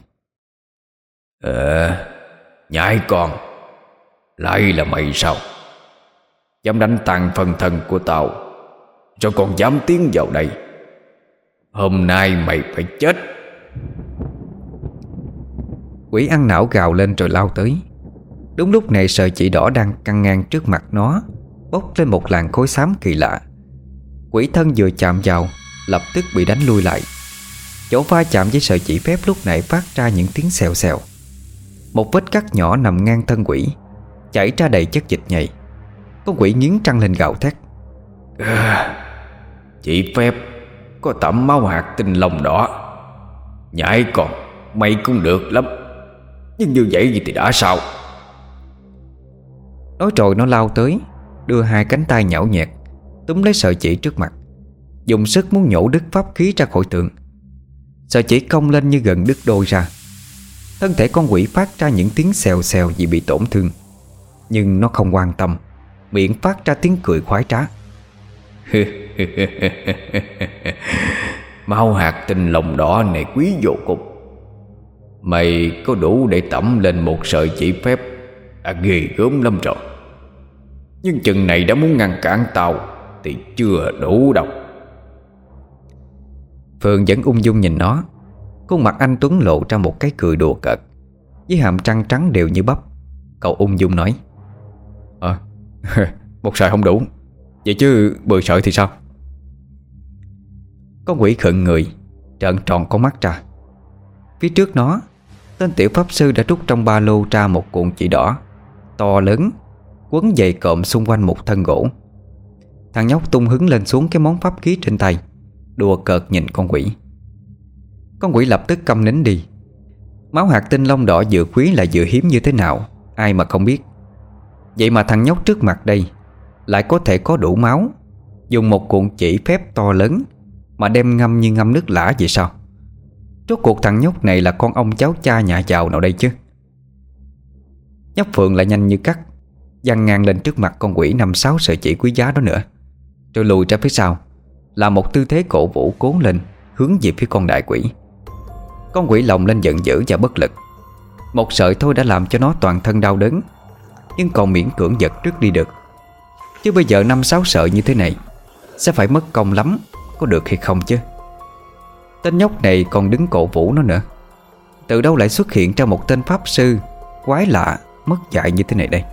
Ờ, nhãi con, lại là mày sao? Dám đánh tàn phần thân của tao, rồi còn dám tiến vào đây. Hôm nay mày phải chết. Quỷ ăn não gào lên rồi lao tới. Đúng lúc này sợi chỉ đỏ đang căng ngang trước mặt nó bốc lên một làn khói xám kỳ lạ. Quỷ thân vừa chạm vào lập tức bị đánh lui lại. Chỗ va chạm với sợi chỉ phép lúc nãy phát ra những tiếng xèo xèo. Một vết cắt nhỏ nằm ngang thân quỷ, chảy ra đầy chất dịch nhầy. Con quỷ nghiến răng lên gào thét: à, chỉ phép có tẩm máu hạt tinh lòng đỏ. Nhãi con, mày cũng được lắm, nhưng như vậy gì thì đã sao? Nói rồi nó lao tới, đưa hai cánh tay nhão nhẹt túm lấy sợi chỉ trước mặt, dùng sức muốn nhổ đứt pháp khí ra khỏi tượng. Sợi chỉ cong lên như gần đứt đôi ra. Thân thể con quỷ phát ra những tiếng xèo xèo vì bị tổn thương, nhưng nó không quan tâm, miệng phát ra tiếng cười khoái trá. Máu hạt tinh lòng đỏ này quý vô cùng. Mày có đủ để tẩm lên một sợi chỉ phép à, ghê gớm lắm rồi. Nhưng chừng này đã muốn ngăn cản tao thì chưa đủ đâu. Phương vẫn ung dung nhìn nó. Khuôn mặt anh Tuấn lộ ra một cái cười đùa cợt, với hàm răng trắng đều như bắp. Cậu ung dung nói: Ờ, à, một sợi không đủ. Vậy chứ mười sợi thì sao? Con quỷ khựng người, trợn tròn con mắt ra. Phía trước nó, tên tiểu pháp sư đã rút trong ba lô ra một cuộn chỉ đỏ to lớn, quấn dày cộm xung quanh một thân gỗ. Thằng nhóc tung hứng lên xuống cái món pháp khí trên tay, đùa cợt nhìn con quỷ. Con quỷ lập tức câm nín đi. Máu hạt tinh long đỏ vừa quý là vừa hiếm như thế nào, ai mà không biết. Vậy mà thằng nhóc trước mặt đây lại có thể có đủ máu, dùng một cuộn chỉ phép to lớn mà đem ngâm như ngâm nước lã vậy sao? Rốt cuộc thằng nhóc này là con ông cháu cha nhà giàu nào đây chứ? Nhóc Phượng lại nhanh như cắt, giăng ngang lên trước mặt con quỷ năm sáu sợi chỉ quý giá đó nữa, rồi lùi ra phía sau, làm một tư thế cổ vũ cố lên, hướng về phía con đại quỷ. Con quỷ lồng lên giận dữ và bất lực. Một sợi thôi đã làm cho nó toàn thân đau đớn, nhưng còn miễn cưỡng giật trước đi được. Chứ bây giờ năm sáu sợi như thế này sẽ phải mất công lắm, có được hay không chứ? Tên nhóc này còn đứng cổ vũ nó nữa. từ đâu lại xuất hiện ra một tên pháp sư quái lạ mất dạy như thế này đây?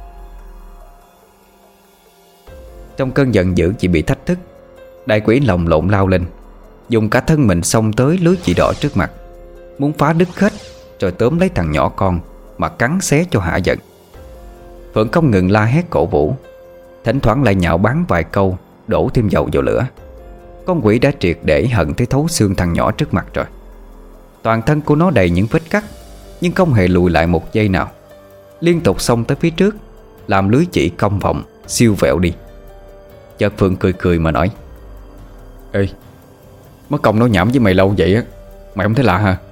Trong cơn giận dữ chỉ bị thách thức, đại quỷ lồng lộn lao lên, dùng cả thân mình xông tới lưới chỉ đỏ trước mặt, muốn phá đứt hết rồi tóm lấy thằng nhỏ con mà cắn xé cho hả giận. Phượng không ngừng la hét cổ vũ, thỉnh thoảng lại nhạo báng vài câu, đổ thêm dầu vào lửa. Con quỷ đã triệt để hận tới thấu xương thằng nhỏ trước mặt rồi. Toàn thân của nó đầy những vết cắt, nhưng không hề lùi lại một giây nào, liên tục xông tới phía trước, làm lưới chỉ cong vòng siêu vẹo đi. Chợt Phượng cười cười mà nói: "Ê, mất công nói nhảm với mày lâu vậy á, mày không thấy lạ hả?"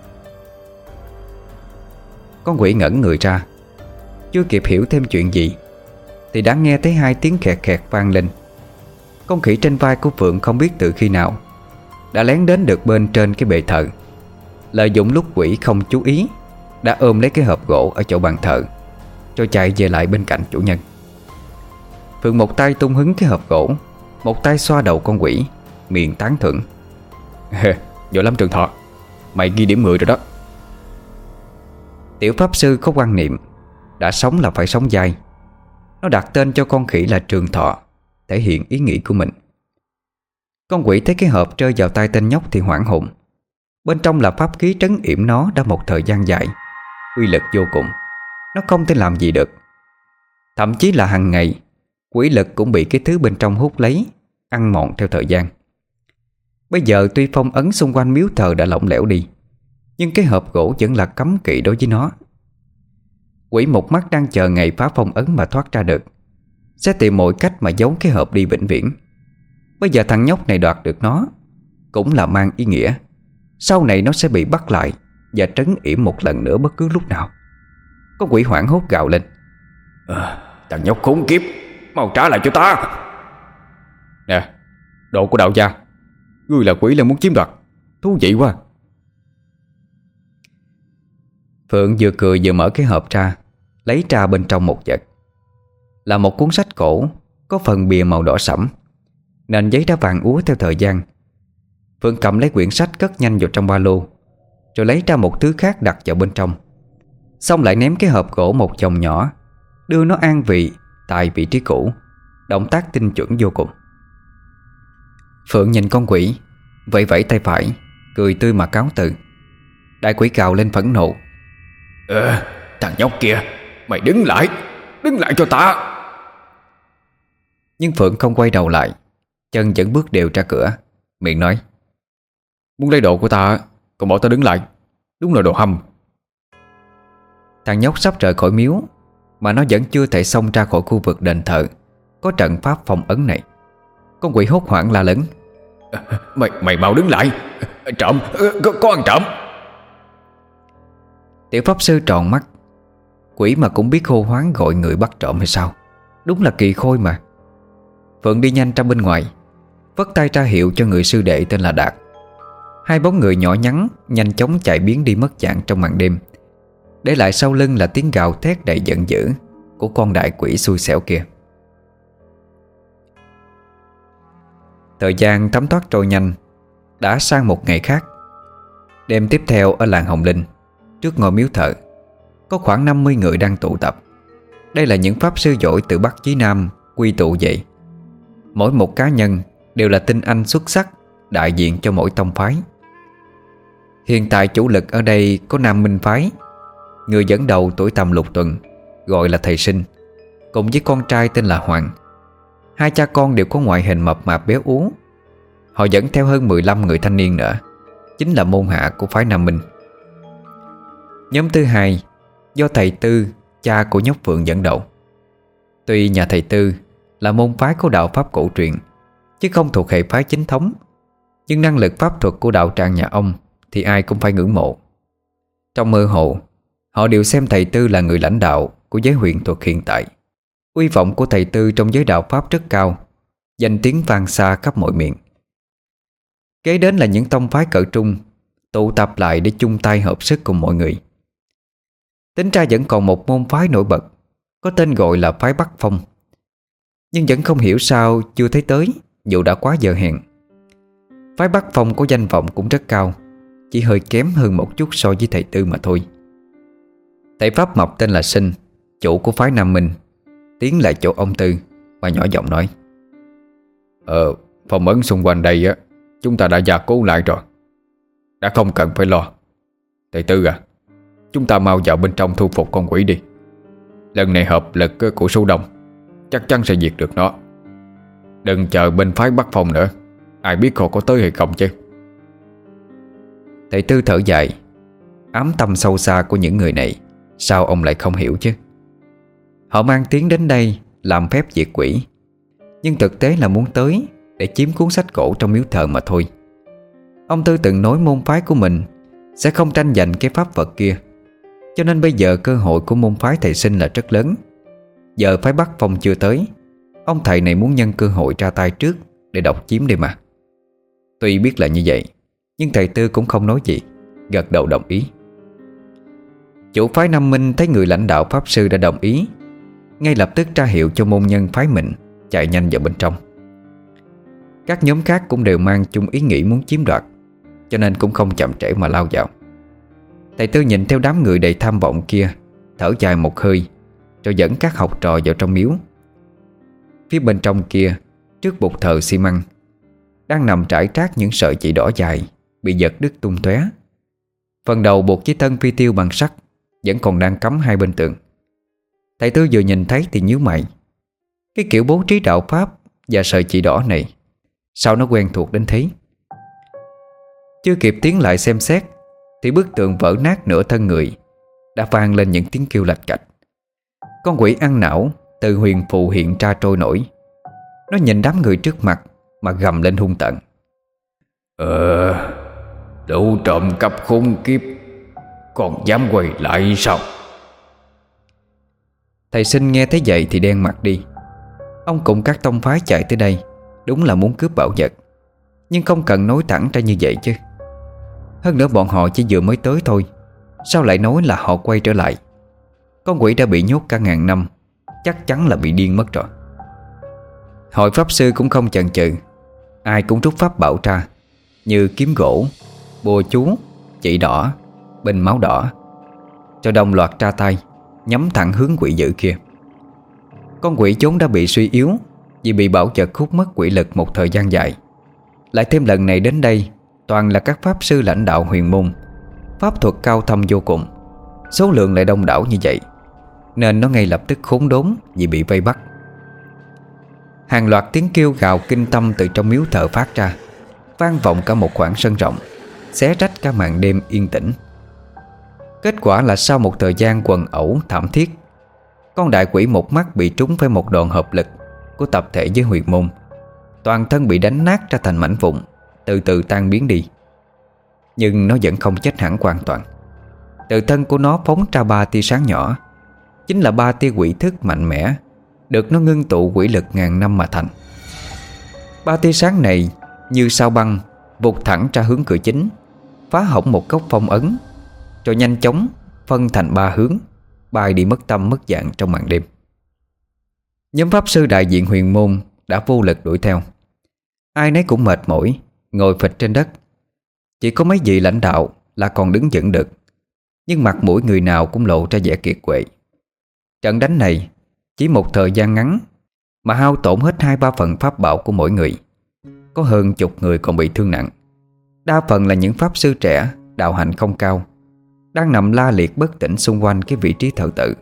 Con quỷ ngẩn người ra, chưa kịp hiểu thêm chuyện gì thì đã nghe thấy hai tiếng khẹt khẹt vang lên. Con khỉ trên vai của Phượng không biết từ khi nào đã lén đến được bên trên cái bệ thờ, lợi dụng lúc quỷ không chú ý đã ôm lấy cái hộp gỗ ở chỗ bàn thờ, rồi chạy về lại bên cạnh chủ nhân. Phượng một tay tung hứng cái hộp gỗ, một tay xoa đầu con quỷ, miệng tán thưởng: "Giỏi lắm Trường Thọ, mày ghi điểm mười rồi đó." Tiểu pháp sư có quan niệm đã sống là phải sống dai. Nó đặt tên cho con khỉ là Trường Thọ, thể hiện ý nghĩ của mình. Con quỷ thấy cái hộp rơi vào tay tên nhóc thì hoảng hồn. Bên trong là pháp khí trấn yểm nó đã một thời gian dài, uy lực vô cùng, nó không thể làm gì được. Thậm chí là hàng ngày, quỷ lực cũng bị cái thứ bên trong hút lấy, ăn mòn theo thời gian. Bây giờ tuy phong ấn xung quanh miếu thờ đã lỏng lẻo đi, nhưng cái hộp gỗ vẫn là cấm kỵ đối với nó. Quỷ một mắt đang chờ ngày phá phong ấn mà thoát ra được, sẽ tìm mọi cách mà giấu cái hộp đi vĩnh viễn. Bây giờ thằng nhóc này đoạt được nó, cũng là mang ý nghĩa sau này nó sẽ bị bắt lại và trấn yểm một lần nữa bất cứ lúc nào. Con quỷ hoảng hốt gào lên: à, "Thằng nhóc khốn kiếp, mau trả lại cho ta!" "Nè, đồ của đạo gia, ngươi là quỷ là muốn chiếm đoạt, thú vị quá." Phượng vừa cười vừa mở cái hộp ra, lấy ra bên trong một vật. Là một cuốn sách cổ, có phần bìa màu đỏ sẫm, nền giấy đã vàng úa theo thời gian. Phượng cầm lấy quyển sách cất nhanh vào trong ba lô, rồi lấy ra một thứ khác đặt vào bên trong, xong lại ném cái hộp gỗ một vòng nhỏ, đưa nó an vị tại vị trí cũ. Động tác tinh chuẩn vô cùng. Phượng nhìn con quỷ, vẫy vẫy tay phải, cười tươi mà cáo từ. Đại quỷ cào lên phẫn nộ: "Ờ, thằng nhóc kia, mày đứng lại, đứng lại cho ta!" Nhưng Phượng không quay đầu lại, chân vẫn bước đều ra cửa, miệng nói: "Muốn lấy đồ của ta, còn bảo ta đứng lại, đúng là đồ hâm." Thằng nhóc sắp rời khỏi miếu mà nó vẫn chưa thể xông ra khỏi khu vực đền thờ có trận pháp phong ấn này. Con quỷ hốt hoảng la lớn: Mày mày mau đứng lại, trộm, có, có ăn trộm." Tiểu pháp sư tròn mắt. Quỷ mà cũng biết hô hoáng gọi người bắt trộm hay sao? Đúng là kỳ khôi mà. Phượng đi nhanh ra bên ngoài, vất tay ra hiệu cho người sư đệ tên là Đạt. Hai bóng người nhỏ nhắn nhanh chóng chạy biến đi mất dạng trong màn đêm, để lại sau lưng là tiếng gào thét đầy giận dữ của con đại quỷ xui xẻo kia. Thời gian thấm thoát trôi nhanh, đã sang một ngày khác. Đêm tiếp theo ở làng Hồng Linh, trước ngôi miếu thờ, có khoảng năm mươi người đang tụ tập. Đây là những pháp sư giỏi từ Bắc chí Nam quy tụ vậy. Mỗi một cá nhân đều là tinh anh xuất sắc, đại diện cho mỗi tông phái. Hiện tại chủ lực ở đây có Nam Minh phái. Người dẫn đầu tuổi tầm lục tuần, gọi là thầy Sinh, cùng với con trai tên là Hoàng. Hai cha con đều có ngoại hình mập mạp béo ú. Họ dẫn theo hơn mười lăm người thanh niên nữa, chính là môn hạ của phái Nam Minh. Nhóm thứ hai do thầy Tư, cha của nhóc Phượng dẫn đầu. Tuy nhà thầy Tư là môn phái của đạo pháp cổ truyền, chứ không thuộc hệ phái chính thống, nhưng năng lực pháp thuật của đạo tràng nhà ông thì ai cũng phải ngưỡng mộ. Trong mơ hồ, họ đều xem thầy Tư là người lãnh đạo của giới huyền thuật hiện tại. Uy vọng của thầy Tư trong giới đạo pháp rất cao, danh tiếng vang xa khắp mọi miền. Kế đến là những tông phái cỡ trung tụ tập lại để chung tay hợp sức cùng mọi người. Tính ra vẫn còn một môn phái nổi bật, có tên gọi là phái Bắc Phong, nhưng vẫn không hiểu sao chưa thấy tới, dù đã quá giờ hẹn. Phái Bắc Phong có danh vọng cũng rất cao, chỉ hơi kém hơn một chút so với thầy Tư mà thôi. Thầy Pháp Mộc tên là Sinh, chủ của phái Nam Minh, tiến lại chỗ ông Tư và nhỏ giọng nói: Ờ, phong ấn xung quanh đây á, chúng ta đã gia cố lại rồi, đã không cần phải lo. Thầy Tư à, chúng ta mau vào bên trong thu phục con quỷ đi. Lần này hợp lực của số đông, chắc chắn sẽ diệt được nó. Đừng chờ bên phái Bắc Phong nữa, ai biết họ có tới hay không chứ. Thầy Tư thở dài. Ám tâm sâu xa của những người này sao ông lại không hiểu chứ? Họ mang tiếng đến đây làm phép diệt quỷ, nhưng thực tế là muốn tới để chiếm cuốn sách cổ trong miếu thờ mà thôi. Ông Tư từng nói môn phái của mình sẽ không tranh giành cái pháp vật kia, cho nên bây giờ cơ hội của môn phái thầy Sinh là rất lớn. Giờ phái Bắc Phong chưa tới, ông thầy này muốn nhân cơ hội ra tay trước để độc chiếm đi mà. Tuy biết là như vậy, nhưng thầy Tư cũng không nói gì, gật đầu đồng ý. Chủ phái Nam Minh thấy người lãnh đạo pháp sư đã đồng ý, ngay lập tức ra hiệu cho môn nhân phái mình chạy nhanh vào bên trong. Các nhóm khác cũng đều mang chung ý nghĩ muốn chiếm đoạt, cho nên cũng không chậm trễ mà lao vào. Thầy Tư nhìn theo đám người đầy tham vọng kia, thở dài một hơi, rồi dẫn các học trò vào trong miếu. Phía bên trong kia, trước bục thờ xi măng, đang nằm trải trác những sợi chỉ đỏ dài bị giật đứt tung tóe. Phần đầu buộc với thân phi tiêu bằng sắt vẫn còn đang cắm hai bên tường. Thầy Tư vừa nhìn thấy thì nhíu mày. Cái kiểu bố trí đạo pháp và sợi chỉ đỏ này sao nó quen thuộc đến thế? Chưa kịp tiến lại xem xét thì bức tường vỡ nát nửa thân người, đã vang lên những tiếng kêu lạch cạch. Con quỷ ăn não từ huyền phù hiện ra trôi nổi. Nó nhìn đám người trước mặt mà gầm lên hung tợn: Ờ, đủ trộm cắp khốn kiếp, còn dám quay lại sao? Thầy Sinh nghe thấy vậy thì đen mặt đi. Ông cùng các tông phái chạy tới đây đúng là muốn cướp bảo vật, nhưng không cần nói thẳng ra như vậy chứ. Hơn nữa bọn họ chỉ vừa mới tới thôi, sao lại nói là họ quay trở lại? Con quỷ đã bị nhốt cả ngàn năm, chắc chắn là bị điên mất rồi. Hội pháp sư cũng không chần chừ, ai cũng rút pháp bảo ra, như kiếm gỗ, bùa chú, chỉ đỏ, bình máu đỏ, cho đồng loạt ra tay nhắm thẳng hướng quỷ dữ kia. Con quỷ vốn đã bị suy yếu vì bị bảo vật hút mất quỷ lực một thời gian dài, lại thêm lần này đến đây toàn là các pháp sư lãnh đạo huyền môn, pháp thuật cao thâm vô cùng, số lượng lại đông đảo như vậy, nên nó ngay lập tức khốn đốn vì bị vây bắt. Hàng loạt tiếng kêu gào kinh tâm từ trong miếu thờ phát ra, vang vọng cả một khoảng sân rộng, xé rách cả màn đêm yên tĩnh. Kết quả là sau một thời gian quần ẩu thảm thiết, con đại quỷ một mắt bị trúng phải một đòn hợp lực của tập thể với huyền môn, toàn thân bị đánh nát ra thành mảnh vụn, từ từ tan biến đi. Nhưng nó vẫn không chết hẳn hoàn toàn. Từ thân của nó phóng ra ba tia sáng nhỏ, chính là ba tia quỷ thức mạnh mẽ, được nó ngưng tụ quỷ lực ngàn năm mà thành. Ba tia sáng này như sao băng vụt thẳng ra hướng cửa chính, phá hỏng một góc phong ấn, rồi nhanh chóng phân thành ba hướng, bay đi mất tâm mất dạng trong màn đêm. Nhóm pháp sư đại diện huyền môn đã vô lực đuổi theo. Ai nấy cũng mệt mỏi, ngồi phịch trên đất. Chỉ có mấy vị lãnh đạo là còn đứng vững được, nhưng mặt mũi người nào cũng lộ ra vẻ kiệt quệ. Trận đánh này chỉ một thời gian ngắn mà hao tổn hết hai ba phần pháp bảo của mỗi người. Có hơn chục người còn bị thương nặng, đa phần là những pháp sư trẻ, đạo hạnh không cao, đang nằm la liệt bất tỉnh xung quanh cái vị trí thờ tự.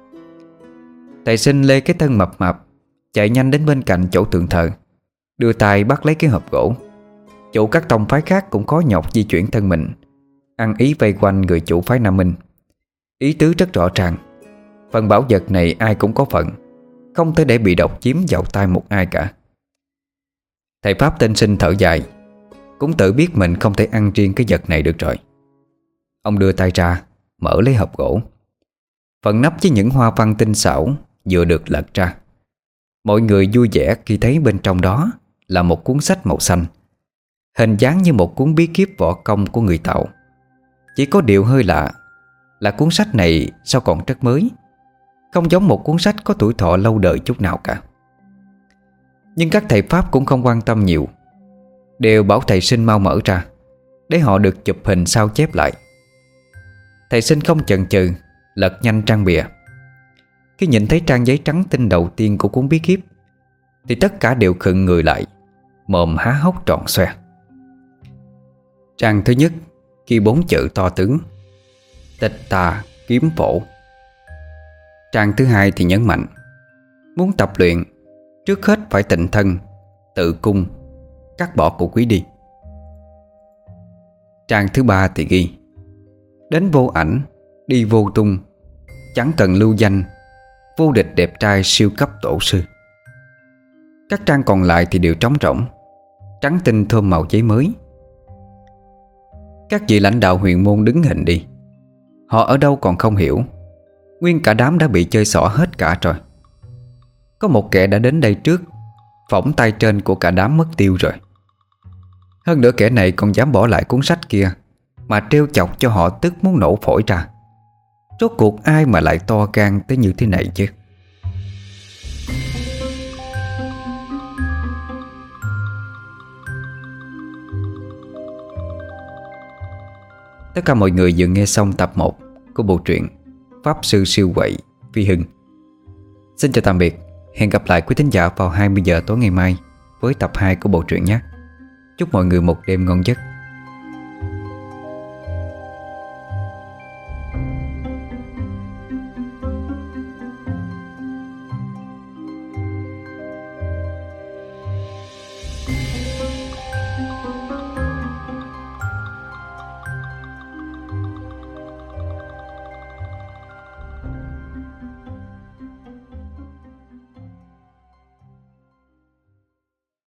Thầy Sinh lê cái thân mập mạp chạy nhanh đến bên cạnh chỗ tượng thờ, đưa tay bắt lấy cái hộp gỗ. Chủ các tông phái khác cũng khó nhọc di chuyển thân mình, ăn ý vây quanh người chủ phái Nam Minh. Ý tứ rất rõ ràng, phần bảo vật này ai cũng có phần, không thể để bị độc chiếm vào tay một ai cả. Thầy Pháp tên Sinh thở dài, cũng tự biết mình không thể ăn riêng cái vật này được rồi. Ông đưa tay ra, mở lấy hộp gỗ. Phần nắp với những hoa văn tinh xảo vừa được lật ra. Mọi người vui vẻ khi thấy bên trong đó là một cuốn sách màu xanh, hình dáng như một cuốn bí kíp võ công của người Tàu. Chỉ có điều hơi lạ là cuốn sách này sao còn rất mới, không giống một cuốn sách có tuổi thọ lâu đời chút nào cả. Nhưng các thầy Pháp cũng không quan tâm nhiều, đều bảo thầy Sinh mau mở ra để họ được chụp hình sao chép lại. Thầy Sinh không chần chừ, lật nhanh trang bìa. Khi nhìn thấy trang giấy trắng tinh đầu tiên của cuốn bí kíp thì tất cả đều khựng người lại, mồm há hốc tròn xoe. Trang thứ nhất ghi bốn chữ to tướng: Tịch Tà Kiếm Phổ. Trang thứ hai thì nhấn mạnh muốn tập luyện, trước hết phải tịnh thân, tự cung, cắt bỏ của quý đi. Trang thứ ba thì ghi: Đến vô ảnh, đi vô tung, chẳng cần lưu danh, vô địch đẹp trai siêu cấp tổ sư. Các trang còn lại thì đều trống rỗng, trắng tinh thơm màu giấy mới. Các vị lãnh đạo huyền môn đứng hình đi. Họ ở đâu còn không hiểu, nguyên cả đám đã bị chơi xỏ hết cả rồi. Có một kẻ đã đến đây trước, phỏng tay trên của cả đám mất tiêu rồi. Hơn nữa kẻ này còn dám bỏ lại cuốn sách kia mà trêu chọc cho họ tức muốn nổ phổi ra. Rốt cuộc ai mà lại to gan tới như thế này chứ? Tất cả mọi người vừa nghe xong tập một của bộ truyện Pháp Sư Siêu Quậy Phi Hưng. Xin chào tạm biệt. Hẹn gặp lại quý thính giả vào hai mươi giờ tối ngày mai với tập hai của bộ truyện nhé. Chúc mọi người một đêm ngon giấc.